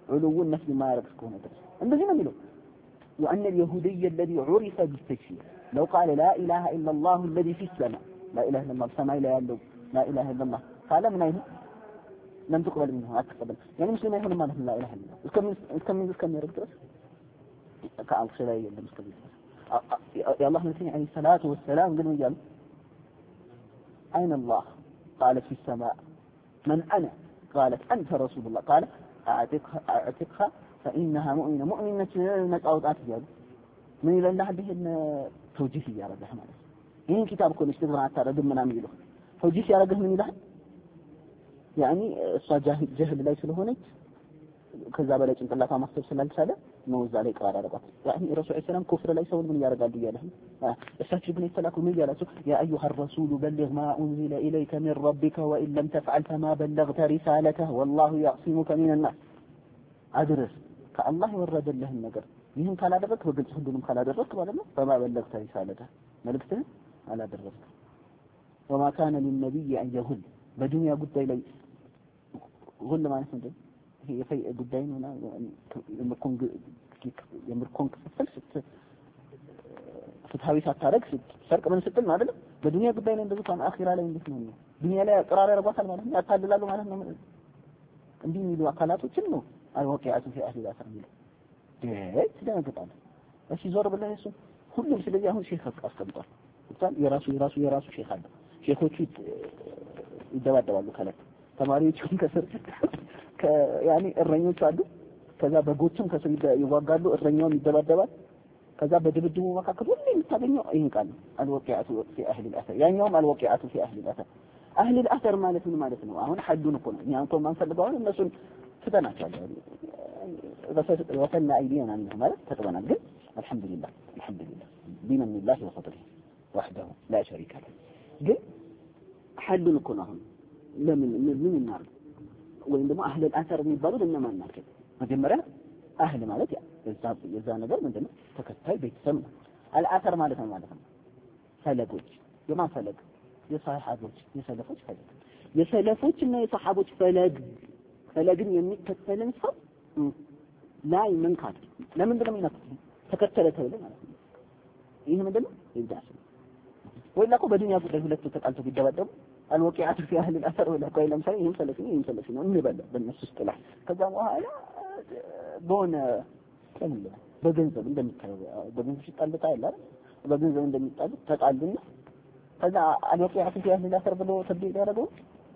علو النفس ما يركز كونه እንደዚህ ነው የሚለው وأن اليهودي الذي عرف بالتكفير لو قال لا إله إلا الله الذي في السماء لا إله إلا الله السماء لا يعلو لا إله إلا الله قال من أين لم تقبل منه أتقبل يعني مسلم يقول ما لا إله إلا الله كم كم كم يركز كأن خلايا المستقبل يا الله نتي عليه الصلاة والسلام قال وياه أين الله قال في السماء من أنا قالت أنت رسول الله قال أعتقها أعتقها فإنها مؤمنة مؤمنة نتعوضات جاب من إلى الله به توجيه يا رب الرحمن إن كتاب كل استغفر عن ترى دم منام يلوه توجيه يا رب من الله يعني الصجاهد جهل ليس له هناك كذا بلاش انت الله ما مكتوب سلال ساله موز عليك قرار رقات يعني الرسول عليه السلام كفر ليس من يرجع دياله استاذ ابن السلاك من يالته يا ايها الرسول بلغ ما انزل اليك من ربك وان لم تفعل فما بلغت رسالته والله يعصمك من الناس ادرس كالله يورد له النجر ይህን ካላደረክ በግልጽ ሁሉንም ካላደረክ ማለት ነው فما بلغت رسالته መልእክትህን አላደረክ وما كان للنبي ان يهل በዱንያ ጉዳይ ላይ ሁሉ ማለት ነው ይሄ የፈይ ጉዳይ ነውና የምርኮን የምርኮን ክፍል ፍትሃዊ ሳታረግ ሰርቅ ምን ስትል ማለት ነው በዱንያ ጉዳይ ላይ እንደዚህ ካን አኺራ ላይ እንዴት ነው ዱንያ ላይ ቅራራ ያረጋታል ማለት ነው ያታልላሉ ማለት ነው እንዲህ የሚሉ አካላቶችን ነው አልወቂያቱ في اهل الاثر የሚለው ደስ ደንገጣል እሺ ዞር ብለህ እሱ ሁሉም ስለዚህ አሁን ሼክ አስቀምጧል እንኳን የራሱ የራሱ የራሱ ሼክ አለ ሼኮቹ ይደባደባሉ ካለ ተማሪዎቹን ከስር ያኒ እረኞች አሉ ከዛ በጎችም ከስር ይዋጋሉ እረኛውም ይደባደባል ከዛ በድብድቡ መካከል ሁሉ የምታገኘው ይሄን ቃል አልወቂያቱ في اهل الاثر ያኛውም አልወቂያቱ في اهل الاثر اهل الاثر ማለት ምን ማለት ነው አሁን ሐዱን እኮ ነው እኛ እንኳን ማንፈልገው አሁን እነሱን ፍተናቸዋል ወሰና አይዲና ነው ማለት ተቀበናል ግን አልহামዱሊላህ አልহামዱሊላህ ቢመን الله وفضله وحده لا شريك له ግን ሐዱን እኮ ነው አሁን ለምን ምን እናርግ ወይም ደግሞ አህለ አሰር የሚባሉት እነማን ናቸው መጀመሪያ አህል ማለት ያ የዛ ነገር ምንድነው ተከታይ ቤተሰብ ነው አልአሰር ማለት ነው ማለት ነው ፈለጎች የማን ፈለግ የሳሃቦች የሰለፎች ፈለግ የሰለፎች እና የሳሃቦች ፈለግ ፈለግን የሚከተልን ሰው ላይ ምን ካለ ለምን እንደምን ይነክት ተከተለ ተብለ ማለት ነው ይሄ ምንድነው ይዳስ ወይላ እኮ በዱንያ ጉዳይ ሁለቱ ተጣልቶ ቢደባደቡ الوقيعات في اهل الاثر ولا قيل مثلا يهم ثلاثين يهم ثلاثين እንበለ በእነሱ እጥላህ ከዛ በኋላ በሆነ ከምን በገንዘብ እንደሚታየው በገንዘብ ይጣልታ አይደል በገንዘብ እንደሚጣል ተጣልና ከዛ الوقيعات في اهل الاثر ብሎ ተብዲል ያደረገው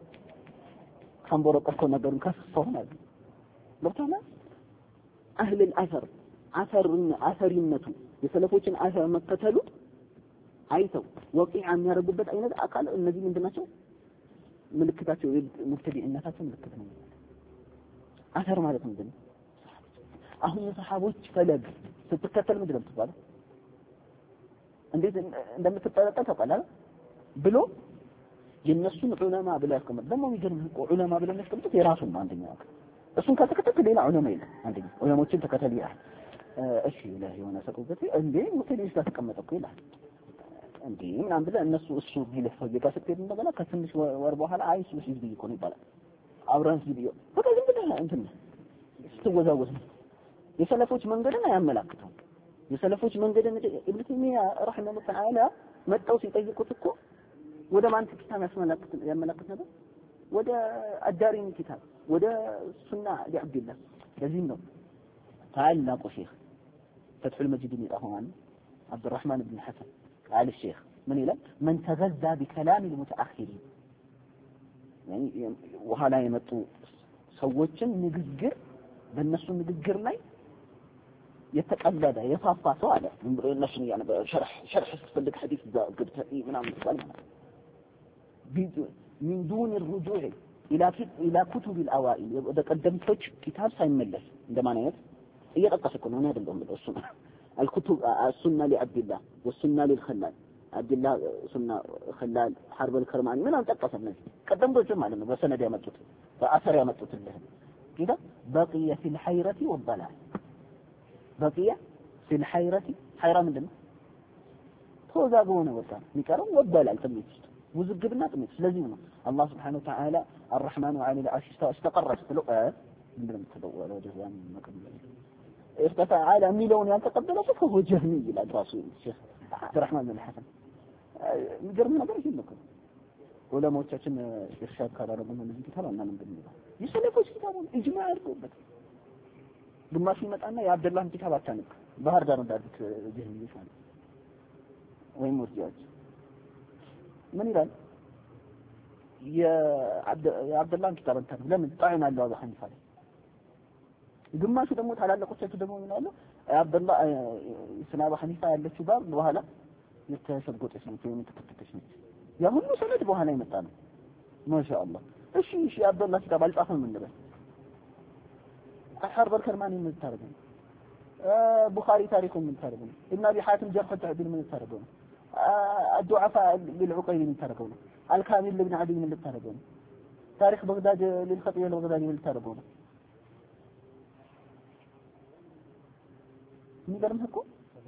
ካምቦረቀው ነገሩን ከፈሆናል ለብታና اهل الاثر አሰርን አሰሪነቱ የሰለፎችን አሰር መከተሉ አይተው ወቂዓ የሚያደርጉበት አይነት አካል እነዚህ ምንድናቸው ምልክታቸው ሙብተዲዕነታቸው ምልክት ነው አሰር ማለት ምንድነው አሁን የሰሃቦች ፈለግ ስትከተል ምንድነው ትባለው እንዴት እንደምትጠረጠር ታውቃለህ ብሎ የነሱን ዑለማ ብላ ያስቀምጥ ደግሞ የሚገርም ዑለማ ብላ ያስቀምጡት የራሱን ነው አንደኛው እሱን ከተከተልክ ሌላ ዑለማ የለም አንደኛው ዑለሞችን ተከተል ይላል እሺ ለህ የሆነ ሰቁበት እንዴ ሙብተዲዕ ተቀመጠው ይላል እንዴ ምናምን ብለ እነሱ እሱ ቢለፈው የጋሰከት እንደገና ከትንሽ ወር በኋላ አይሱ ሲዝ ቢቆ ነው ይባላል አብራን ሲቢዮ በቃ ዝም ብለህ እንትን ስትወዛወዝ የሰለፎች መንገድን አያመላክተው የሰለፎች መንገድን ኢብኑ ተይሚያ ረሂመሁ ተዓላ መጣው ሲጠይቁት እኮ ወደ ማን ኪታብ ያስመላክት ያመላክት ነበር ወደ አዳሪን ኪታብ ወደ ሱና ለአብዱላህ ለዚህ ነው ታላቁ ሼክ فتح المجيد የሚጣፈው عبد الرحمن بن حسن قال الشيخ من يلا من تغذى بكلام المتأخرين يعني وهلا የመጡ ሰዎችን ንግግር በእነሱ ንግግር ላይ የተቀለደ የፋፋ ሰው አለ እነሱን ያነ ሸርህ ሸርህ ስትፈልግ ሐዲስ ገብተ ምናምን ይባል ማለት من دون الرجوع الى الى كتب الاوائل በቀደምቶች ኪታብ ሳይመለስ እንደማለት እየጠቀሰ ነው ነው አይደለም እሱ الكتب السنة لعبد الله والسنة للخلال عبد الله سنة خلال حرب الكرمان من انتقص الناس قدم دوجه ማለት ነው በሰነድ ያመጡት በአثر ያመጡት ለህ كده بقي في الحيرة والضلال بقي في الحيرة حيرة ምንድነው ተወዛግቦ ነው ወጣ የሚቀረው ወበላል ትምጭ ውዝግብና ትምጭ ስለዚህ ነው አላህ Subhanahu Wa Ta'ala الرحمن على العرش استقر له ምንድነው ተደወለ ወደ ያን መቀበል ارتفع على مليون يتقبل فهو جهمي الى راسه الشيخ عبد الرحمن بن الحسن የሚገርም ነገር ይልከው ዑለማዎቻችን ኢርሻድ ካላረጉ ነው እንጂ ተባና ምንድን ነው የሰለፎች ኪታቡን ኢጅማዕ አድርገውበት ግማሽ ይመጣና የአብደላህን ኪታብ አታነቅ ባህር ዳር እንዳሉት ጀህሚዎች ማለት ወይ ሙርጂዎች ምን ይላል የአብደላህን ኪታብ አንተ ለምን ጣዕም አለው አቡ ሐኒፋ ላይ ግማሹ ደግሞ ታላላቆቻቸው ደግሞ ምን አለው አብደላህ ስለ አቡ ሐኒፋ ያለችው ባር በኋላ የተሸጎጠች ነው ወይም የተከተተች ነው ያ ሁሉ ሰነድ በኋላ ይመጣ ነው ማሻአላህ እሺ እሺ አብደላህ ኪታብ አልጻፈም ምን ልበል አህር በርከርማኒ ምን ታረገው ቡኻሪ ታሪኩን ምን ታረገው ኢብኑ አቢ ሐቲም ጀርህ ተዕዲል ምን ታረገው الضعفاء للعقيلي من ታረገው الكامل لابن عدي من ታረገው تاريخ بغداد للخطيب البغدادي من ታረገው የሚገርምህ እኮ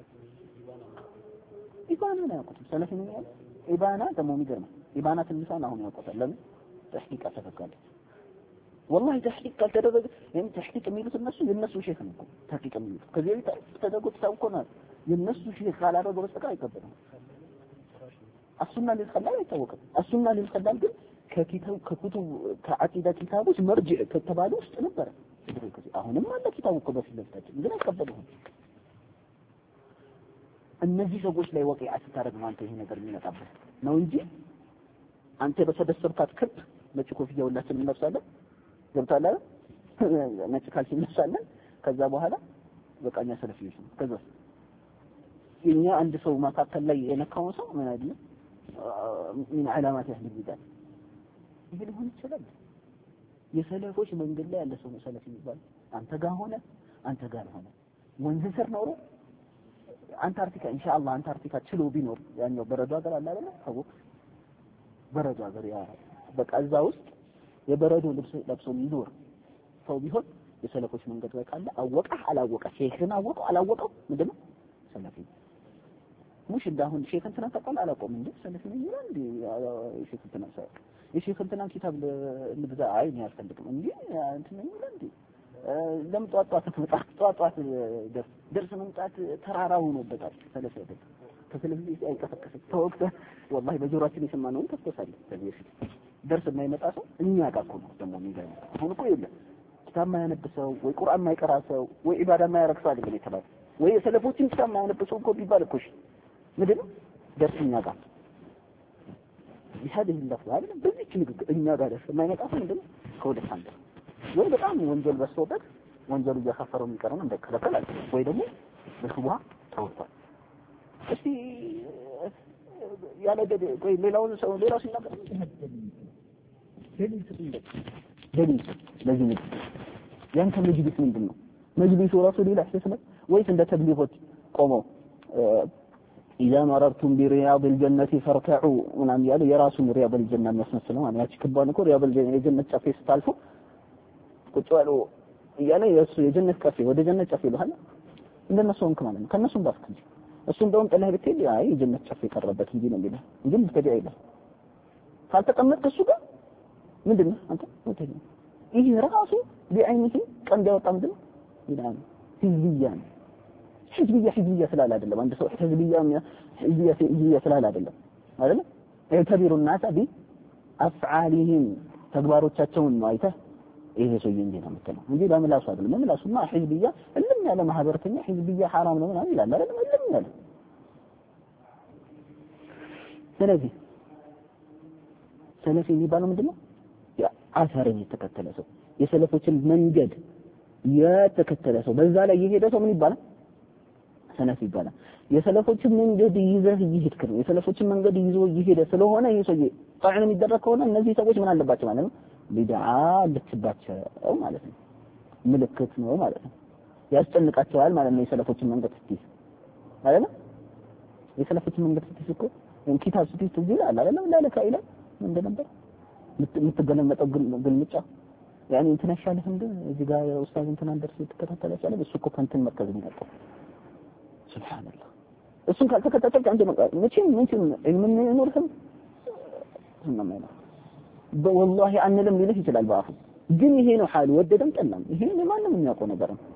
ኢባና ነው ያውቁት ሰለፊ ነው ያለው ኢባና ደግሞ የሚገርምህ ኢባና ትንሿን አሁን ያውቁታል ለምን ተሕቂቅ አተፈቃለች والله تحقيق قال تدرج يعني تحقيق የሚሉት እነሱ የነሱ ሼክ ነው ተሕቂቅ የሚሉት ከዚህ ተደረገ ታውቆናል የነሱ ሼክ ካላደረገው በስተቀር አይቀበልም السنه للخلال አይታወቅም السنه للخلال ግን ከኪታብ ከኩቱብ ከአቂዳ ኪታቦች መርጅዕ ከተባሉ ውስጥ ነበር አሁንም አለ ኪታቡ እኮ በፊት ለፍታችን ግን አይቀበሉም እነዚህ ሰዎች ላይ ወቂዓ ስታረግ ማንተ ይሄ ነገር የሚመጣበት ነው እንጂ አንተ በተደሰብካት ክብ ነጭ ኮፍያ ሁላችንም እንለብሳለን ገብታላ ነጭ ካልሲ እንለብሳለን ከዛ በኋላ በቃኛ ሰለፊዎች ነው ከዛ የኛ አንድ ሰው ማካከል ላይ የነካው ሰው ምን አይደለም ምን علامات اهل البدع ይሄ ሊሆን ይችላል የሰለፎች መንገድ ላይ ያለ ሰው ሰለፊ ይባል አንተ ጋር ሆነ አንተ ጋር ሆነ ወንዝ ስር ነው አንታርክቲካ ኢንሻአላህ አንታርክቲካ ችሎ ቢኖር ያኛው በረዶ ሀገር አለ አይደል ታውቁ በረዶ ሀገር ያ በቃ እዛ ውስጥ የበረዶ ልብስ ለብሶ ይኖር ሰው ቢሆን የሰለፎች መንገድ ላይ ካለ አወቀ አላወቀ ሼኽን አወቀው አላወቀው ምንድነው ሰለፊ ሙሽ እንዳሁን ሼኽ እንትና ተቆል አላቆም እንዴ ሰለፊ ነው ይላል እንዴ ሼኽ እንትና ሰው የሼኽ እንትና ኪታብ ልብዛ አይ ነው ያልፈልግም እንዴ እንትን ነው ይላል እንዴ ለምን ጧጧት ተመጣጣ ጧጧት ደርስ ደርስ መምጣት ተራራ ሆኖበታል ሰለፊ አይደል ከሰለፊ አይቀፈቀፈ ተወቅተ والله በጆሮአችን የሰማነው ተስተሳለ ከዚህ ፊት ደርስ የማይመጣ ሰው እኛ ጋር እኮ ነው ደግሞ የሚገርም አሁን እኮ የለም ኪታብ ማያነብ ሰው ወይ ቁርአን ማይቀራ ሰው ወይ ኢባዳ ማያረግ ሰው አይደለም የተባለ ወይ ሰለፎችን ኪታብ ማያነብ ሰው እኮ ቢባል እኮ እሺ ምንድነው ደርስ እኛ ጋር ይሄድ እንደፈው አይደል በዚህ ንግግር እኛ ጋር ደርስ የማይመጣ ሰው ምንድነው ከወደ አንተ ወይ በጣም ወንጀል በስተወበት ወንጀሉ እያከፈረው የሚቀርም እንደከለከለ ወይ ደግሞ በሹብሃ ተወጥቷል እስቲ ያለ ደደ ወይ ሌላው ሰው ሌላው ሲናገር ደሊል ትጥንደ ደሊል ለዚህ ነው ያንተ መጅሊስ ምንድነው መጅሊሱ ራሱ ሌላ ህስነ ወይስ እንደ ተብሊጎት ቆመው إذا مررتم برياض الجنة فاركعوا ونعم يالو يراسم رياض الجنة የሚያስመስለው ማለት ያቺ ክባን እኮ رياض الجنة ጫፍ ስታልፉ ቁጭ ያሉ ያለ የሱ የጀነት ካፌ ወደ ጀነት ጫፍ ይላል እንደነሱ እንከ ማለት ነው ከነሱም ባስክ እንጂ እሱ እንደውም ጠላህ ብትል አይ የጀነት ጫፍ የቀረበት እንጂ ነው የሚለው እንጂ ምትከዲ አይደለም ካልተቀመጥክ እሱ ጋር ምንድነው አንተ ወተኝ ይሄ ራሱ ቢአይኒህ ቀን ያወጣ ምንድነው ይላል ህዝብያ ህዝብያ ህዝብያ ስላል አይደለም አንድ ሰው ህዝብያ ህዝብያ ህዝብያ ስላል አይደለም አይደል يعتبر الناس بافعالهم ተግባሮቻቸውን ነው አይተህ ይሄ ሰው እንጂ ነው የምትለው እንጂ ለምላሱ አይደለም ለምላሱማ ህዝብያ እልም ያለ ማህበረተኛ ህዝብያ حرام ነው ምናምን ይላል አይደል እልም ያለ ስለዚህ ሰለፊ የሚባለው ምንድነው ያ አሳርን የተከተለ ሰው የሰለፎችን መንገድ የተከተለ ሰው በዛ ላይ የሄደ ሰው ምን ይባላል ሰለፊ ይባላል የሰለፎችን መንገድ ይዘህ ይሄድክ ነው የሰለፎችን መንገድ ይዞ ይሄደ ስለሆነ ይሄ ሰው ጣዕም የሚደረግ ከሆነ እነዚህ ሰዎች ምን አለባቸው ማለት ነው ቢድዓ ልትባቸው ማለት ነው ምልክት ነው ማለት ነው ያስጨንቃቸዋል ማለት ነው የሰለፎችን መንገድ ስትይዝ አይደል የሰለፎችን መንገድ ስትይዝ እኮ ኪታብ ስትይዝ ትዝ ይላል አይደል ለለካ ይላል ምንድን ነበር የምትገለመጠው ግልምጫ ያኔ እንትን ያሻለህ እንደ እዚህ ጋር ኡስታዝ እንትን አንደርስ ተከታተለ ያለ እሱ እኮ ከንትን መርከዝ ነው ሱብሃንአላህ እሱን ካልተከታተልክ አንተ መቼም ምንጭም ምን ይኖርህም ስለማይና በወላሂ አንልም ሊልህ ይችላል ባፉ ግን ይሄ ነው ሐሉ ወደደም ጠላም ይሄ ማንም የሚያውቀው ነገር ነው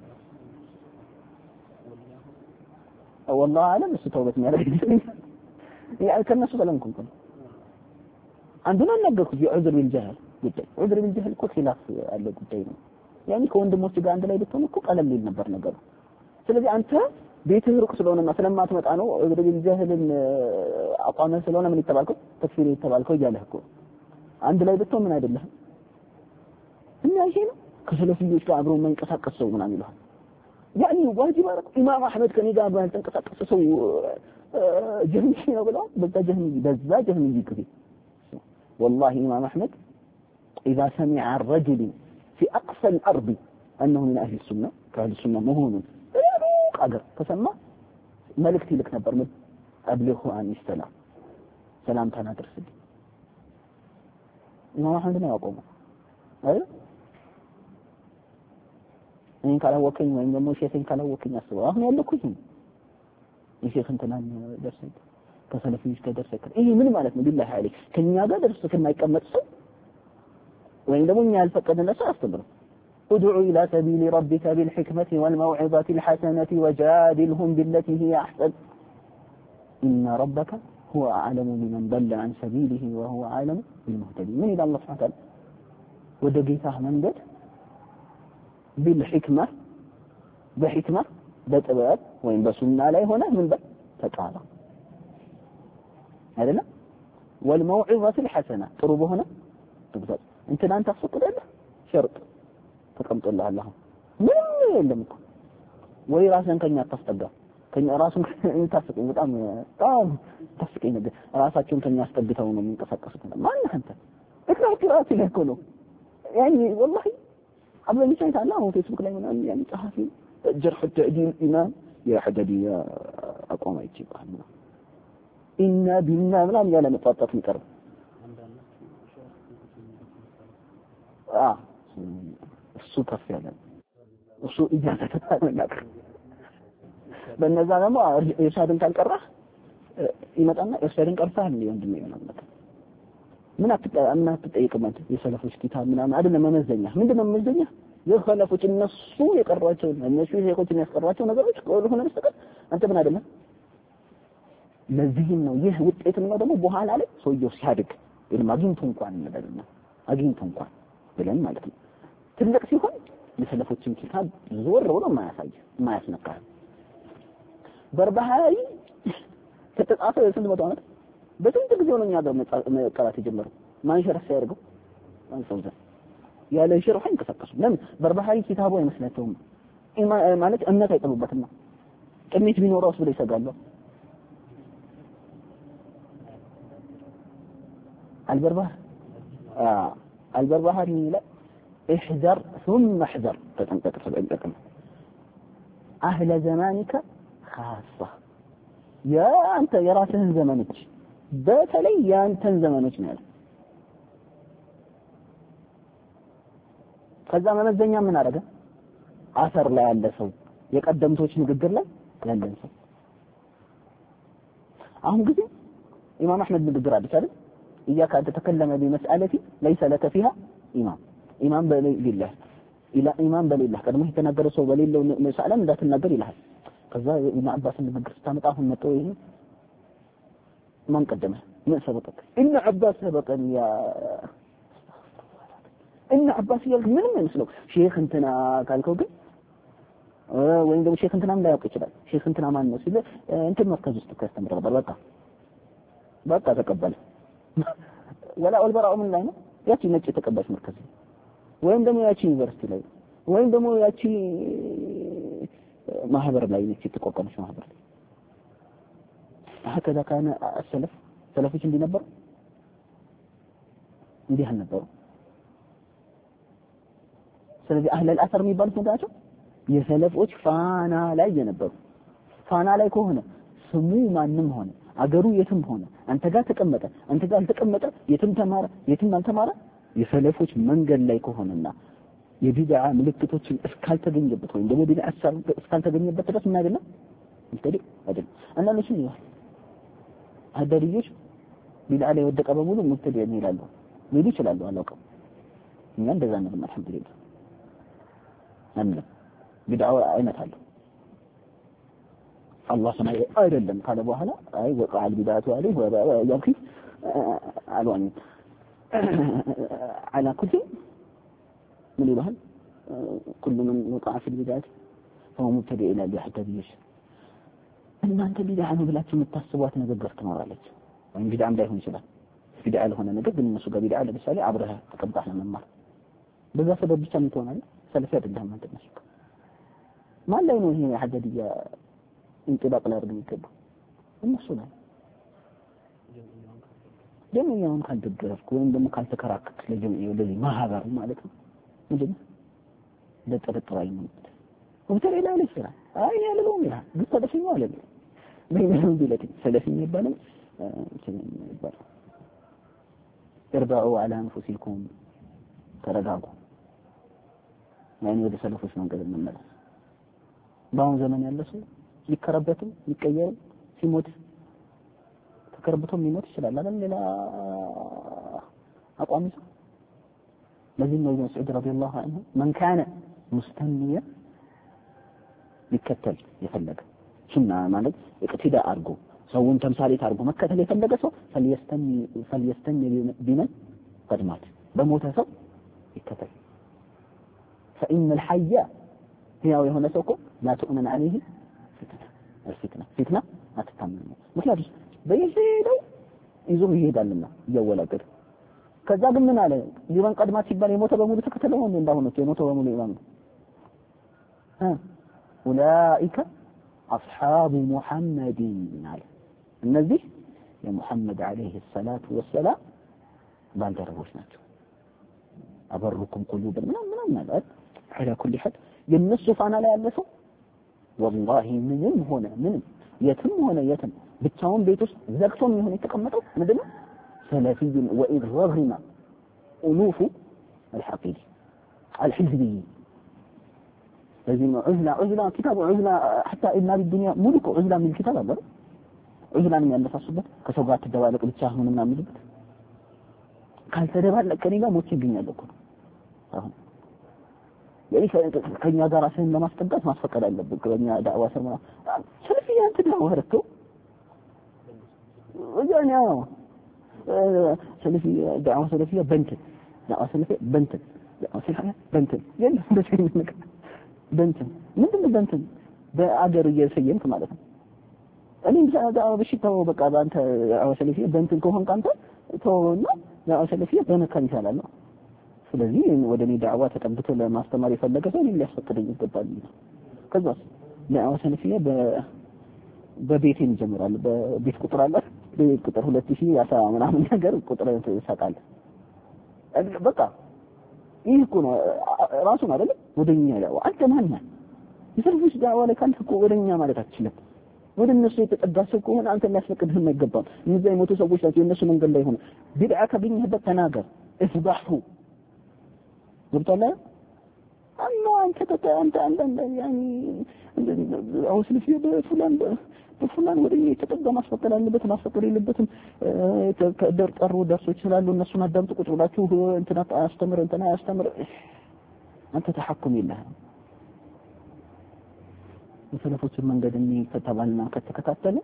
والله አለም እሱ ተውበት የሚያደርግ ያ ከነሱ ሰላምኩም ነው አንዱን አናገርኩት የዑዝር ቢልጀህል ጉዳይ ዑዝር ቢልጀህል እኮ ኺላፍ አለ ጉዳይ ነው ያኒ ከወንድሞች ጋር አንድ ላይ ልትሆን እኮ ቀለል ይል ነበር ነገሩ ስለዚህ አንተ ቤትህ ሩቅ ስለሆነና ስለማትመጣ ነው ዑዝር ቢልጀህልን አቋመህ ስለሆነ ምን ይተባልከው ተክፊር ይተባልከው እያለህ እኮ አንድ ላይ ብትሆን ምን አይደለም እና ይሄ ነው ከሰለፊዎች ጋር አብሮ የማይንቀሳቀስ ሰው ምናምን ይላል يعني واجب امام احمد كان يقال بان تنقص سو جهمي ነው ብለው በዛ جهمي በዛ جهمي ይክሪ والله امام احمد اذا سمع الرجل في اقصى الارض انه من اهل السنه كاهل السنه مهون قدر تسمع ملكتي لك ነበር ምን ابلغه عن السلام سلام ተናገርስልኝ امام احمد ነው ያቆመው አይደል እኔን ካላወቀኝ ወይም ደግሞ ሼኽን ካላወቀኝ አስበው አሁን ያለኩኝ የሼኽ እንትናን ደርሰኝ ከሰለፊዎች ጋር ደርሰኝ ይሄ ምን ማለት ነው ቢላህ አለይ ከኛ ጋር ደርሶ ከማይቀመጥ ሰው ወይም ደግሞ እኛ ያልፈቀደን ሰው አስተምሩ ادعو الى سبيل ربك بالحكمه والموعظه الحسنه وجادلهم بالتي هي احسن ان ربك هو اعلم بمن ضل عن سبيله وهو اعلم بالمهتدين من الى الله سبحانه وتعالى ودقيته መንገድ بالحكمه بحكمه بطباب وين بسنه ላይ ሆነ ምን በተቃራ አይደለ والموعظه الحسنه ጥሩ በሆነ ትግዛት እንትን አንተ አስፈቅደለ ሸርጥ ተቀምጦልሃል አሁን ምንም የለም እኮ ወይ ራስን ከኛ አታስጠጋ ከኛ ራስን እንታስቀኝ በጣም በጣም ታስቀኝ ነገር ራሳቸውን ከኛ አስጠግተው ነው የሚንቀሳቀሱት ማን አንተ እክራው ቅራት ይለኮ ነው يعني والله قبل ما شايت على هو فيسبوك ላይ ምናምን يعني صحفي جرح التعديل امام يا حددي يا اقوم يجيبها ان بنا ምናምን ያለ መጣጣት ይቀር አ እሱ ከፍ ያለ እሱ እያተታለና በእነዛ ደግሞ የሻድን ካልቀራህ ይመጣና የሻድን ቀርፋህ ነው ወንድም ይሆናል ምን አትጠ ምን አትጠይቅም አንተ የሰለፎች ኪታብ ምናምን አይደለም መመዘኛ ምንድነው መመዘኛ የኸለፎች እነሱ የቀሯቸው እነሱ የኮችን ያስቀሯቸው ነገሮች ከሆነ በስተቀር አንተ ምን አይደለም ለዚህም ነው ይህ ውጤት ነው ደግሞ በኋላ ላይ ሰውየው ሲያድግ ኢልም አግኝቶ እንኳን እንደልና አግኝቶ እንኳን ብለን ማለት ነው ትልቅ ሲሆን የሰለፎችን ኪታብ ዞር ብሎ ማያሳይ ማያስነካ በርባሃሪ ከተጻፈ ስንት መቶ ዓመት በጥንት ጊዜ ነው እኛ ጋር መቀራት የጀመረው ማን ሸርህ ያርገው ማን ሰውዛ ያለ ሸርህ አይንቀሳቀሱ ለምን በርባሃሪ ኪታቡ አይመስላቸውም ማለት እምነት አይጠሉበትም ጥሚት ቢኖረውስ ብለው ይሰጋሉ البربهار اه البربهار لا احذر ثم احذر تنتقل تنتقل اهل زمانك خاصه يا انت يا راسهن زمانك በተለይ ያንተን ዘመኖች ነው ያለው ከዛ መመዘኛ ምን አደረገ አሰር ላይ ያለ ሰው የቀደምቶች ንግግር ላይ ያለን ሰው አሁን ጊዜ ኢማም አህመድ ንግግር አዲስ አይደል እያካ ተተከለመ በመስአለቲ ليس لك فيها ኢማም ኢማም በሌላህ ኢላ ኢማም በሌላህ ቀድሞ የተናገረ ሰው በሌለው መስአለም እንዳትናገር ይላል ከዛ ኢብኑ አባስ ንግግር ስታመጣ አሁን መጥቶ ይሄ من قدمه من سبقك إن عباس سبقني يا إن عباس يلقى من من يسلك شيخ انتنا قالكو قل اه وين دو شيخ انتنا لا يوقع كده شيخ انتنا ما الناس يقول انت المركز استك استمر غبر بقى بقى تقبل ولا والبراء من لاينا ياتي نجي تقبل مركزي وين دمو ياتي يونيفرسيتي لاي وين دمو ياتي ማህበር ላይ ነች ተቆቀመች ማህበር هكذا كان السلف سلفዎች እንዲነበሩ እንዲህ ነበሩ ስለዚህ አህለ الأثر የሚባሉት ናቸው የሰለፎች ፋና ላይ የነበሩ ፋና ላይ ከሆነ ስሙ ማንም ሆነ አገሩ የትም ሆነ አንተ ጋር ተቀመጠ አንተ ጋር አልተቀመጠ የትም ተማረ የትም አልተማረ የሰለፎች መንገድ ላይ ከሆነና የቢድዓ ምልክቶችን እስካልተገኘበት ወይም ደግሞ ቢድዓ እስካልተገኘበት ድረስ ምን አይደለም እንግዲህ አይደለም እና ለሱ ነው አዳሪዎች ቢድዓ ላይ ወደቀ በሙሉ ሙብተዲ ይላሉ ሊሉ ይችላሉ አላውቅም እኛ እንደዛ ነው አልሐምዱሊላህ አምነ ቢድዓ አይነት አለ አላህ ሰማይ አይደለም ካለ በኋላ አይ ወቃል ቢድዓቱ አለይ ወያኺ አልዋኒ على كل من يبهل كل من وقع في البدعة فهو مبتدئ إلى بحتى بيش أما أنت بدعة بلاك متصوات نقدر تمارلك وإن بدعة لا يكون شبه بدعة هنا نقدر النسوق بدعة لبسالي عبرها تقبضحنا من مر بذا سبب بسامتون عليه سلفيات الدهم أنت النسوق ما لا ينوه هي حددية انطلاق لا يرغم يكبه النسوق ጀምያውን ካልደገፍኩ ወይም ደግሞ ካልተከራከርክ ለጀምያው ለዚህ ማህበር ማለት ነው ምንድን ነው ለጥርጥራይ ነው ወንተለ ላይ ይችላል አይ ያለው ነው ግን ሰለፊው አለ ነው ቢለቲ ሰለፊ ይባላል ይባላል ተርባው على انفسكم ተረጋጉ يعني ወደ ሰለፎች መንገድ እንመለስ በአሁን ዘመን ያለ ሰው ሊከረበትም ሊቀየርም ሲሞት ተከርብቶም ሊሞት ይችላል አይደል ሌላ አቋም ይዘው ለዚህ ነው መስዑድ ረዲየላሁ ዐንሁ من كان مستنيا ሊከተል የፈለገ ሱና ማለት እቅትዳ አርጎ ሰውን ተምሳሌት አርጎ መከተል የፈለገ ሰው فليستني فليستني بمن قد مات በሞተ ሰው ይከተል فإن الحي هي የሆነ ሰው እኮ لا تؤمن عليه فتنة الفتنة فتنة አትታመኑ ምክንያቱም በየሄደው ይዞም ይሄዳልና እያወላቀደ ከዛ ግን ምን አለ ይባን ቀድማ ሲባል የሞተ በሙሉ ተከተለው ነው እንዳው ነው የሞተ በሙሉ ኢማም ها اولئك اصحاب محمد አለ እነዚህ የሙሐመድ አለይሂ ሰላቱ ወሰላም ባልደረቦች ናቸው አበሩኩም ቁሉብን ምናምን ምናምን ማለት على كل حد የነሱ ፋና ላይ ያለ ሰው والله ምንም ሆነ ምንም የትም ሆነ የትም ብቻውን ቤት ውስጥ ዘግቶም ይሁን የተቀመጠው ምንድነው ሰለፊይ ወኢድ ረግማ ኡሉፍ الحقيقي الحزبي لازم عزله عزله كتاب عزله حتى ابن الدنيا ملك عزله من الكتاب አለ عزله ነው ያነሳሱበት ከሰው ጋር ተደባለቅ ብቻ ሆነ እና ምንድነው ካልተደባለቅ ከኔ ጋር ሞት ይገኛል እኮ አሁን የኔ ከኛ ጋር ራስን ለማስጠጋት ማስፈቀድ አለብን ከኛ ዳዕዋ ሰማ ሰለፊያ አንተ ዳዕዋ ወረከው ወያኔ ያው ሰለፊ ዳዕዋ ሰለፊያ በንት ዳዕዋ ሰለፊያ በንት ዳዕዋ ሰለፊያ በንት የለም እንደዚህ ነገር በንት ምንድነው በንት በአገር እየሰየምክ ማለት ነው እኔ ዳዕዋ በሽታው በቃ አንተ ዳዕዋ ሰለፊያ በንት ከሆነ ካንተ ተውና ዳዕዋ ሰለፊያ በመካን ይቻላል ስለዚህ ወደኔ ዳዕዋ ተጠብቶ ለማስተማር የፈለገ ሰው ሊያስፈቅደኝ ይገባል ከዛስ ዳዕዋ ሰለፊያ በ በቤት ይጀምራል በቤት ቁጥር አለ ቤት ቁጥር ሁለት ሺህ አስራ ምናምን ነገር ቁጥር ይሰጣል በቃ ይህ እኮ ነው ራሱ ማለት ወደኛ ያው አንተ ማን ነህ ይፈልጉሽ ዳዕዋ ላይ ካንተ እኮ ወደኛ ማለት አትችልም ወደ እነሱ የተጠጋሰው ከሆነ አንተ ሊያስፈቅድህ የማይገባው እነዛ የሞቱ ሰዎች ናቸው የነሱ መንገድ ላይ ሆነ ቢድዓ ካገኘህበት ተናገር እፍዳሁ ወጣላ አማ አንተ አንተ አንተ ያኒ አውስልፊ በፍላን በፍላን ወደኛ የተጠጋ ማስፈቀድ አለበት ማስፈቀድ የለበትም ከደር ቀሩ ደርሶች ስላሉ እነሱን አዳምጡ ቁጭ ብላችሁ እንትና አስተምር እንትና ያስተምር አንተ ተሐኩም ይላል የሰለፎችን መንገድ እንከተባልና ከተከታተለ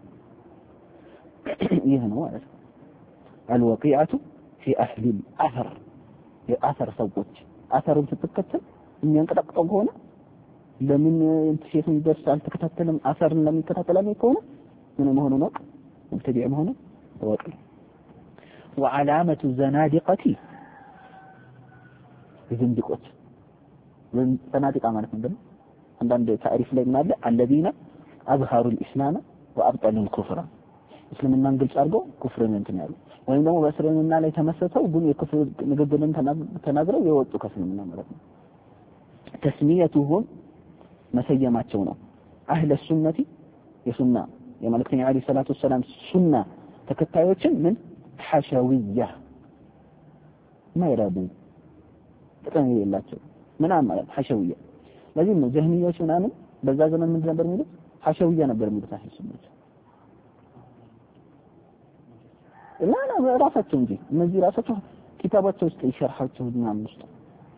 ይሄ ነው ማለት ነው الوقيعه في اهل الاثر የአثر ሰዎች አثሩን ስትከተል የሚያንቀጣቅጠው ከሆነ ለምን እንትሽቱን ደርስ አልተከታተለም አثርን ለምን ተከታተለም ከሆነ ምን መሆኑ ነው ሙብተዲዕ መሆኑ ወቅ وعلامه الزنادقه ዝንድቆች ምን ዘናዲቃ ማለት ምንድነው አንዳንድ ታሪፍ ላይ ምናለ الذين اظهروا الاسلام وابطلوا الكفر እስልምናን ግልጽ አድርገው ኩፍርን እንትን ያሉ ወይም ደግሞ በእስልምና ላይ ተመሰተው ግን የኩፍር ንግግርን ተናግረው የወጡ ከእስልምና ማለት ነው ተስሚያቱሁም መሰየማቸው ነው አህለ ሱነቲ የሱና የመልእክተኛ አለይሂ ሰላቱ ወሰለም ሱና ተከታዮችን ምን ሐሸዊያ ማይራዱ ጥቅም የላቸው ምናምን ማለት ሐሸዊያ ለዚህ ነው ጀህሚዮች ምናምን በዛ ዘመን ምን ነበር የሚሉት ሐሸዊያ ነበር የሚሉት አህለ ሱነቲ لا لا ራሳቸው እንጂ እነዚህ ራሳቸው ኪታባቸው ውስጥ ይሸርሐቸው ምናምን ውስጥ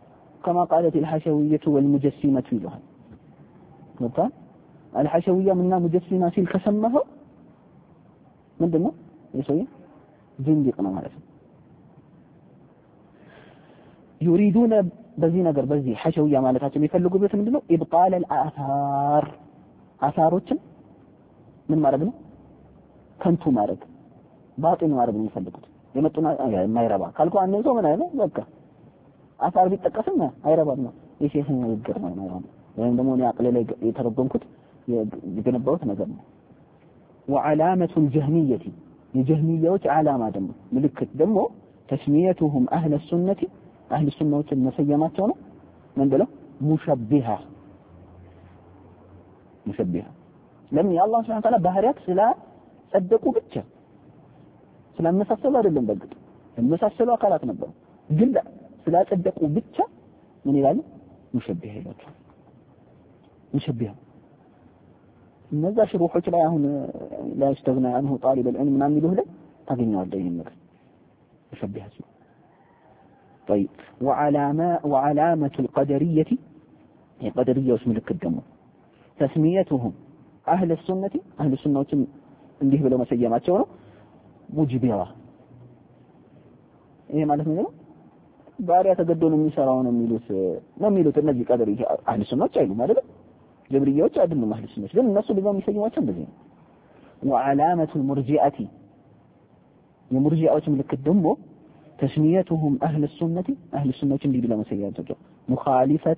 كما قالت الحشوية والمجسمة لها نقول الحشوية منها مجسمة سيل كسمها من دمه يسوي زندقنا مالته يريدون بزينا غير بزي حشوية مالتاቸው የሚፈልጉበት ምንድነው ኢብጣል الآثار አሳሮችን ምን ማድረግ ነው ከንቱ ማድረግ ባጢን ማድረግ ነው የሚፈልጉት የመጡና የማይረባ ካልኩ አንተ ሰው ምን አይነት በቃ አሳር ቢጠቀስም አይረባም ነው የሼህ ንግግር ነው ነው ወይም ደግሞ እኔ አቅሌ ላይ የተረጎምኩት የገነባሁት ነገር ነው وعلامة الجهمية የጀህሚያዎች ዓላማ ደግሞ ምልክት ደግሞ ተስሚየቱሁም አህለ ሱነቲ አህለ ሱናዎች መሰየማቸው ነው ምን ብለው ሙሸቢሃ ሙሸቢሃ ለምን የአላህ Subhanahu Wa Ta'ala ባህሪያት ስለ ጸደቁ ብቻ ስለመሳሰሉ አይደለም በግጥ መሳሰሉ አካላት ነበሩ ግን ስለ ጸደቁ ብቻ ምን ይላሉ ሙሸቢሃ ይላሉ ሙሸቢሃ እነዛ ሽሩሖች ላይ አሁን لا يستغنى عنه طالب العلم ምናምን ይሉህ ላይ ታገኛለህ ይሄን ነገር ሙሸቢሃ ሲሉ طيب وعلامه وعلامه القدريه የቀደርያዎች ምልክት ደግሞ ተስሚየቱሁም አህለ ሱነቲ አህለ ሱናዎችን እንዲህ ብለው መሰየማቸው ነው ሙጅቢራ ይሄ ማለት ነው ባሪያ ተገዶ ነው የሚሰራው ነው የሚሉት ነው የሚሉት እነዚህ ቀደርያ አህለ ሱናዎች አይሉም አይደል ጀብሪያዎች አይደሉም አህለ ሱናዎች ግን እነሱ ደግሞ የሚሰየማቸው እንደዚህ ነው وعلامه المرجئه የሙርጂዓዎች ምልክት ደግሞ ተስሚየቱሁም አህለ ሱነቲ አህለ ሱናዎች እንዲህ ብለው መሰየማቸው ሙኻሊፈተ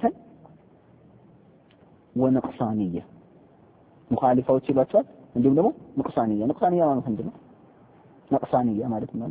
ወነቅሳንያ ሙኻሊፋዎች ይሏቸዋል እንዲሁም ደግሞ ነቅሳንያ ነቅሳንያ ማለት ምንድነው ነቅሳንያ ማለት ነው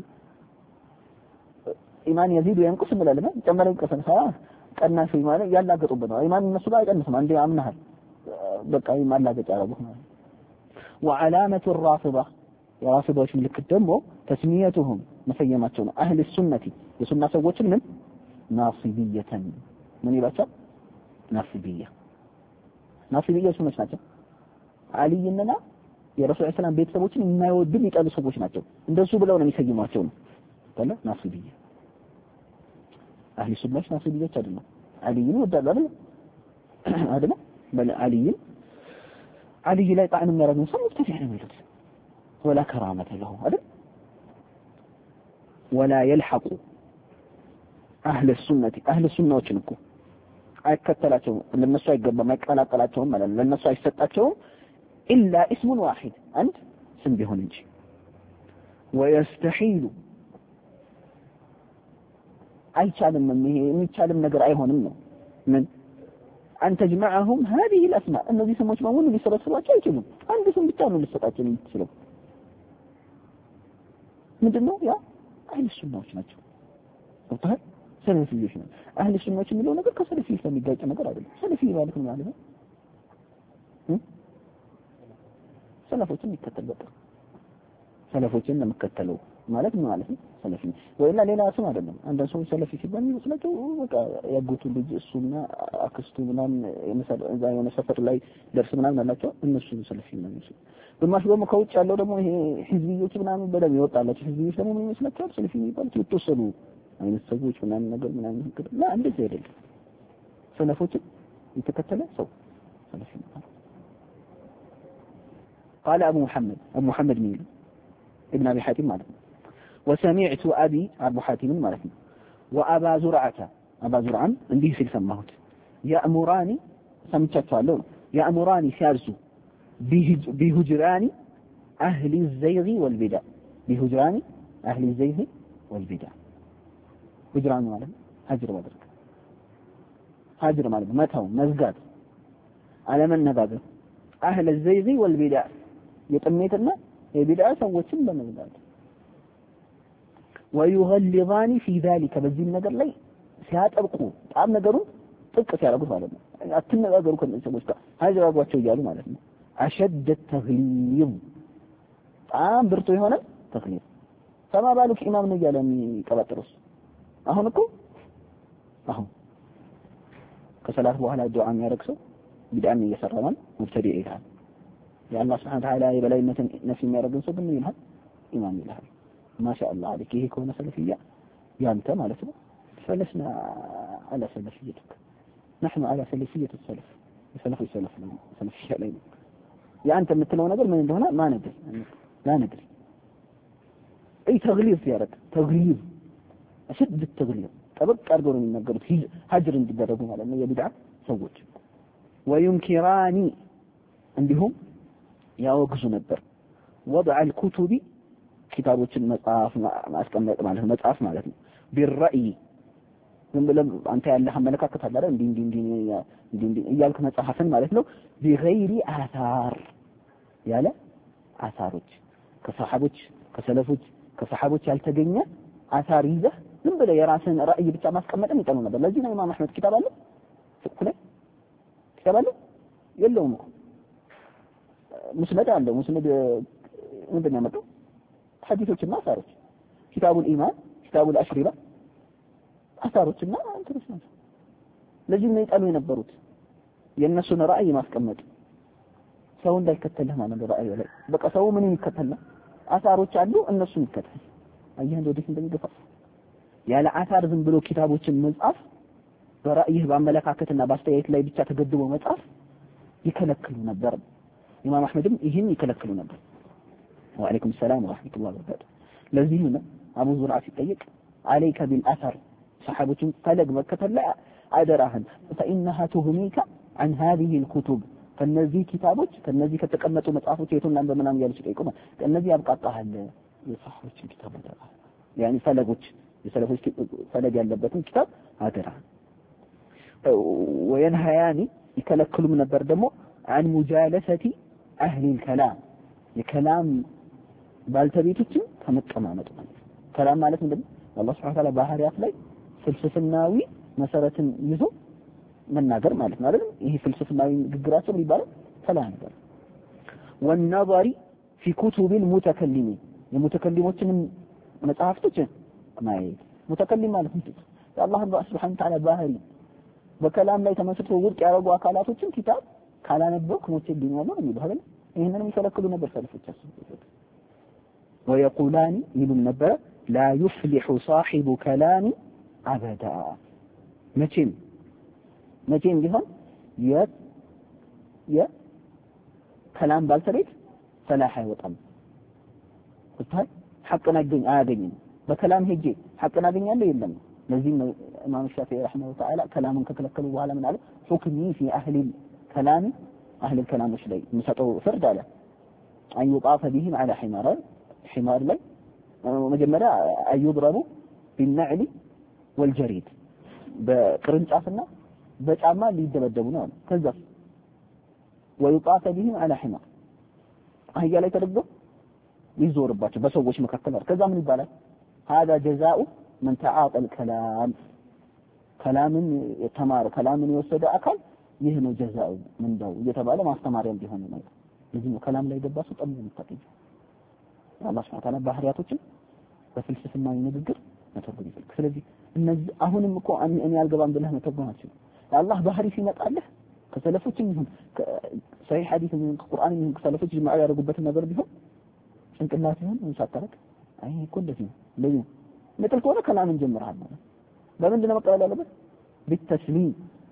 ኢማን يزيد وينقص ብለልና ጨመረ ይቀሰንሳ ቀናሽ ማለት ያላገጡበት ነው ኢማን እነሱ ጋር አይቀንስም አንዴ አምናሃል በቃ ኢማን ላገጫ ያረጉት ነው وعلامه الرافضه የራፊዶች ምልክት ደግሞ ተስሚየቱሁም መሰየማቸው ነው አህለ ሱነቲ የሱና ሰዎችን ምን ናሲቢየተን ምን ይላቸው ናሲቢያ ናሲቢያ ሱኖች ናቸው አሊይና የረሱል ሰላም ቤተሰቦችን የማይወዱ የሚጠሉ ሰዎች ናቸው እንደሱ ብለው ነው የሚሰይሟቸው ነው ታለ ናሲቢያ አህሊ ሱናዎች ናሲቢያዎች አይደለም አሊይን ወዳሉ አይደል አይደል በል አሊይን አሊይ ላይ ጣዕም የሚያደርጉ ሰዎች ተፈያነ የሚሉት ولا كرامه له አይደል ولا يلحق اهل السنه اهل السنዎችን እኮ አይከተላቸው ለነሱ አይገባም አይቀላቀላቸው ማለት ለነሱ አይሰጣቸው الا اسم واحد አንድ ስም ቢሆን እንጂ ويستحيل አይቻልም ይሄ የሚቻልም ነገር አይሆንም ነው ምን አንተ جمعهم هذه الاسماء እነዚህ ስሞች በሙሉ ሊሰበስቧቸው አይችሉም አንድ ስም ብቻ ነው ሊሰጣቸው የሚችለው ምንድነው ያ አህለ ሱናዎች ናቸው ወጣህ ሰለፊዎች ነው አህለ ሱናዎች የሚለው ነገር ከሰለፊ ስለሚጋጭ ነገር አይደለም ሰለፊ ማለት ምን ማለት ነው ሰለፎችን ይከተል ሰለፎችን ለመከተለው ማለት ምን ማለት ነው ሰለፊ ወይላ ሌላ ስም አይደለም አንድ ሰው ሰለፊ ሲባል ይመስላችሁ በቃ ያጎቱ ልጅ እሱና አክስቱ ምናምን የመሰለ እዛ የሆነ ሰፈር ላይ ደርስ ምናምን አላቸው እነሱ ሰለፊ ነው የሚመስለው ግማሽ ደግሞ ከውጭ ያለው ደግሞ ይሄ ህዝቢዎች ምናምን በደም ይወጣላችሁ ህዝቢዎች ደግሞ ምን ይመስላችኋል ሰለፊ የሚባሉት የተወሰኑ አይነት ሰዎች ምናምን ነገር ምናምን ነገር ላ እንደዚህ አይደለም ሰለፎችን የተከተለ ሰው ሰለፊ ነው قال ابو محمد ابو محمد مين ابن ابي حاتم ማለት ነው وسمعت ابي ابو حاتم ማለት ነው وابا زرعه ابا زرعه እንዲህ ሲል ሰማሁት ያእሙራኒ ሰምቻቸዋለሁ ያእሙራኒ ሲያርሱ بهجران اهل الزيغ والبدع بهجران اهل الزيغ والبدع هجران ማለት هجر ማድረግ هجر ማለት መተው መዝጋት አለመነጋገር اهل الزيغ والبدع የጥሜትና የቢድዓ ሰዎችን በመዝጋት ويغلظان في ذلك በዚህ ነገር ላይ ሲያጠብቁ ጣም ነገሩን ጥቅ ሲያደርጉት ማለት ነው አትነጋገሩ ከነዚህ ሰዎች ጋር ሀጅራጓቸው እያሉ ማለት ነው አሸደ ተግሊብ ጣም ብርቱ የሆነ ተግሊብ ሰማ ባሉክ ኢማም ነው ያለ የሚቀባጥሩስ አሁን እኮ አሁን ከሰላት በኋላ ዱዓ የሚያደርገው ቢድዓን እየሰራ ነው ሙብተዲ ይላል የአላህ Subhanahu Wa Ta'ala የበላይነትን ነፍስ የሚያደርገው ሰው ግን ይላል ኢማም ይላል ማሻአላህ አለክ ይሄ ከሆነ ሰለፊያ ያንተ ማለት ነው ፈለስና على سلفيتك نحن على سلفية السلف السلف السلف سلفية علينا يعني أنت مثلون نقول من هنا ما ندري لا ندري أي تغليظ يا رب تغليظ أشد التغليظ طبق أرجون من نقول هجر تدربون على أنه بدعة سوت وينكراني عندهم يوقزوا نبر وضع الكتب كتابات المصاف ما أسكمل معناه المصاف معناته بالرأي من بلم أنت اللي حملك كتاب لا دين دين دين دين دين يالك مصاحفن معناته بغير آثار ياله آثاروች ከሰሃቦች ከሰለፎች ከሰሃቦች ያልተገኘ آثار ይዘህ ምን ብለ የራስን ራእይ ብቻ ማስቀመጥም ይጠሉ ነበር ለዚህ ነው ኢማም አህመድ ኪታብ አለ ፍቅህ ላይ ኪታብ አለ የለውም ሙስነድ አለ ሙስነድ ምንድነው ያመጣው ሐዲሶችና አሳሮች ኪታቡል ኢማን ኪታቡል አሽሪባ አሳሮችና እንትሮች ናቸው ለዚህ ነው ይጣሉ የነበሩት የነሱን ራእይ ማስቀመጥ ሰው እንዳይከተልህ ማለት ነው ራእይ ላይ በቃ ሰው ምን ይከተልና አሳሮች አሉ እነሱን ይከተል አየህ እንደዚህ እንደሚገፋ ያለ አሳር ዝም ብሎ ኪታቦችን መጻፍ በራእይህ በአመለካከትና በአስተያየት ላይ ብቻ ተገድቦ መጻፍ ይከለክሉ ነበር ኢማም አህመድም ይህን ይከለክሉ ነበር ወአለይኩም ሰላም ወራህመቱላሂ ወበረካቱ ለዚህ ነው አቡ ዙርዓ ሲጠይቅ عليك بالاثر صحابዎችን ፈለግ መከተል ላይ አደራህን فانها تهميك عن هذه الكتب ከነዚህ ኪታቦች ከነዚህ ከተቀመጡ መጽሐፎች የቱን በመናም ያለች ጠይቁማ ከነዚህ ያብቃጣሃል የصحابዎችን ኪታብ አደራ يعني ፈለጎች የሰለፎች ፈለግ ያለበትን ኪታብ አደራ وينهياني ይከለክሉም ነበር ደግሞ عن مجالسه اهل الكلام የከላም ባልተቤቶችን ከመቀማመጥ ማለት ከላም ማለት ምንድነው አላህ Subhanahu Wa Ta'ala ባህሪያት ላይ ፍልስፍናዊ መሰረትን ይዞ መናገር ማለት ነው አይደል ይሄ ፍልስፍናዊ ንግግራቸው ይባላል ከላም ነገር والنظر في كتب المتكلمين የሙተከሊሞችን መጽሐፍቶች ማየት ሙተከሊም ማለት ምንድነው የአላህ Subhanahu Wa Ta'ala ባህሪ በከላም ላይ ተመስርቶ ውድቅ ያደረጉ አካላቶችን ኪታብ ካላነበብክ ሞት ይገኛሉ ነው የሚለው አይደል ይሄንንም ይከለክሉ ነበር ሰልፎቻቸው ويقولان يلون نبر لا يفلح صاحب كلام ابدا متين متين ቢሆን የ የ كلام ባልተቤት فلاح አይወጣም ወጣይ ሐቅን አገኝ አያገኝም በከላም ሄጄ ሐቅን አገኛለሁ የለም ለዚህ ነው ኢማም ሻፊዒ ረሂመሁ ተዓላ ከላምን ከተከለከሉ በኋላ ምን አለ حكمي في اهل الكلام اهل الكلام ላይ የሚሰጠው ፍርድ አለ أن يطاف بهم على حمار حمار ላይ መጀመሪያ አይضربوا بالنعل والجريد በቅርንጫፍና በጫማ ሊደበደቡ ነው ከዛ ويطاف بهم على حمار አህያ ላይ ተደብዶ ይዞርባቸው በሰዎች መካከል ከዛ ምን ይባላል هذا جزاء من تعاطى الكلام كلامን የተማረ كلامን የወሰደ አካል ይህ ነው ጀዛው ምንዳው እየተባለ ማስተማሪያ እንዲሆን ነው ለዚህ ነው كلام ላይ ገባ ሰው ጠም የሚታቀኝ አላህ Subhanahu Wa Ta'ala ባህሪያቶችን በፍልስፍናዊ ንግግር መተርጎም ይፈልግ ስለዚህ እነዚህ አሁንም እኮ እኔ ያልገባም ብለህ መተርጎማችሁ አላህ ባህሪ ሲመጣልህ ከሰለፎችም ይሁን ሰሂህ ሐዲስም ይሁን ቁርአንም ይሁን ከሰለፎች ጅማዓ ያደረጉበት ነገር ቢሆን ጭንቅላት ይሁን እንሳተረክ አይ እኮ እንደዚህ ነው ለዩ መጥል ከሆነ ከላምን ጀምረሃል ማለት በምንድን ነው መቀበል ያለበት بالتسليم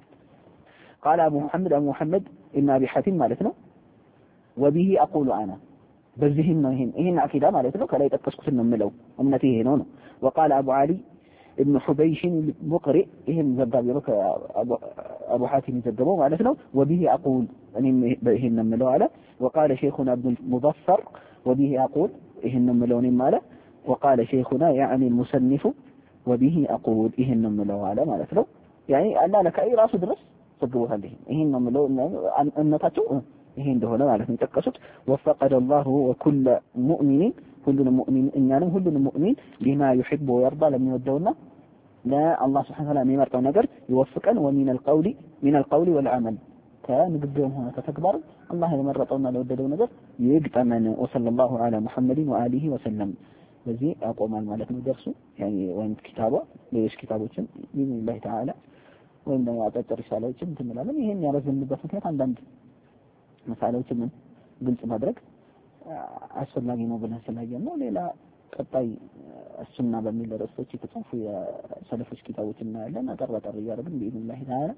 قال ابو محمد ابو محمد ابن ابي حاتم ማለት ነው وبه اقول انا በዚህም ነው ይሄን ይሄን አቂዳ ማለት ነው ከላይ ተጠቅስኩት ነው የምለው እምነቴ ይሄ ነው ነው وقال ابو علي ابن حبيش المقرئ ይሄን ዘጋቢ ነው አቡ حاتم ዘገበው ማለት ነው وبه اقول እኔ ይሄን ነው የምለው አለ وقال شيخنا ابن المظفر وبه اقول ይሄን ነው የምለው እኔ ማለት وقال شيخنا يعني المصنف وبه اقول ይሄን ነው የምለው አለ ማለት ነው يعني አላ ለካይ ራሱ ድረስ ዘግቦታል ይሄን ይሄን ነው የምለው እምነታቸው ይሄ እንደሆነ ማለት ነው ተቀሱት وفقد الله وكل مؤمن كل مؤمن እኛንም ሁሉንም ሙእሚን لما يحب ويرضى ለሚወደውና ለአላህ Subhanahu Wa Ta'ala የሚመርጠው ነገር ይወፍቀን ومن القول من القول والعمل ከንግግርም ሆነ ከተግባር አላህ የመረጠውና ለወደደው ነገር ይግጠመን وصلى الله على محمد واله وسلم በዚህ አቆማል ማለት ነው ደርሱ يعني ወይም ኪታቡ ሌሎች ኪታቦችን ቢሚላህ ተዓላ ወይም ደግሞ አጠር ሪሳላዎችን እንትምላለን ይሄን ያረዘምበት ምክንያት አንዳንድ መሳሌዎችን ግልጽ ማድረግ አስፈላጊ ነው ብለን ስላየን ነው ሌላ ቀጣይ السنة በሚል ርዕሶች የተጻፉ የሰለፎች ኪታቦች እናያለን አጠር አጠር እያደረግን بإذن تعالى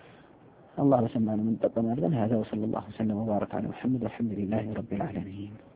الله بسمعنا من تقبل هذا وصلى الله وسلم وبارك على محمد والحمد لله رب العالمين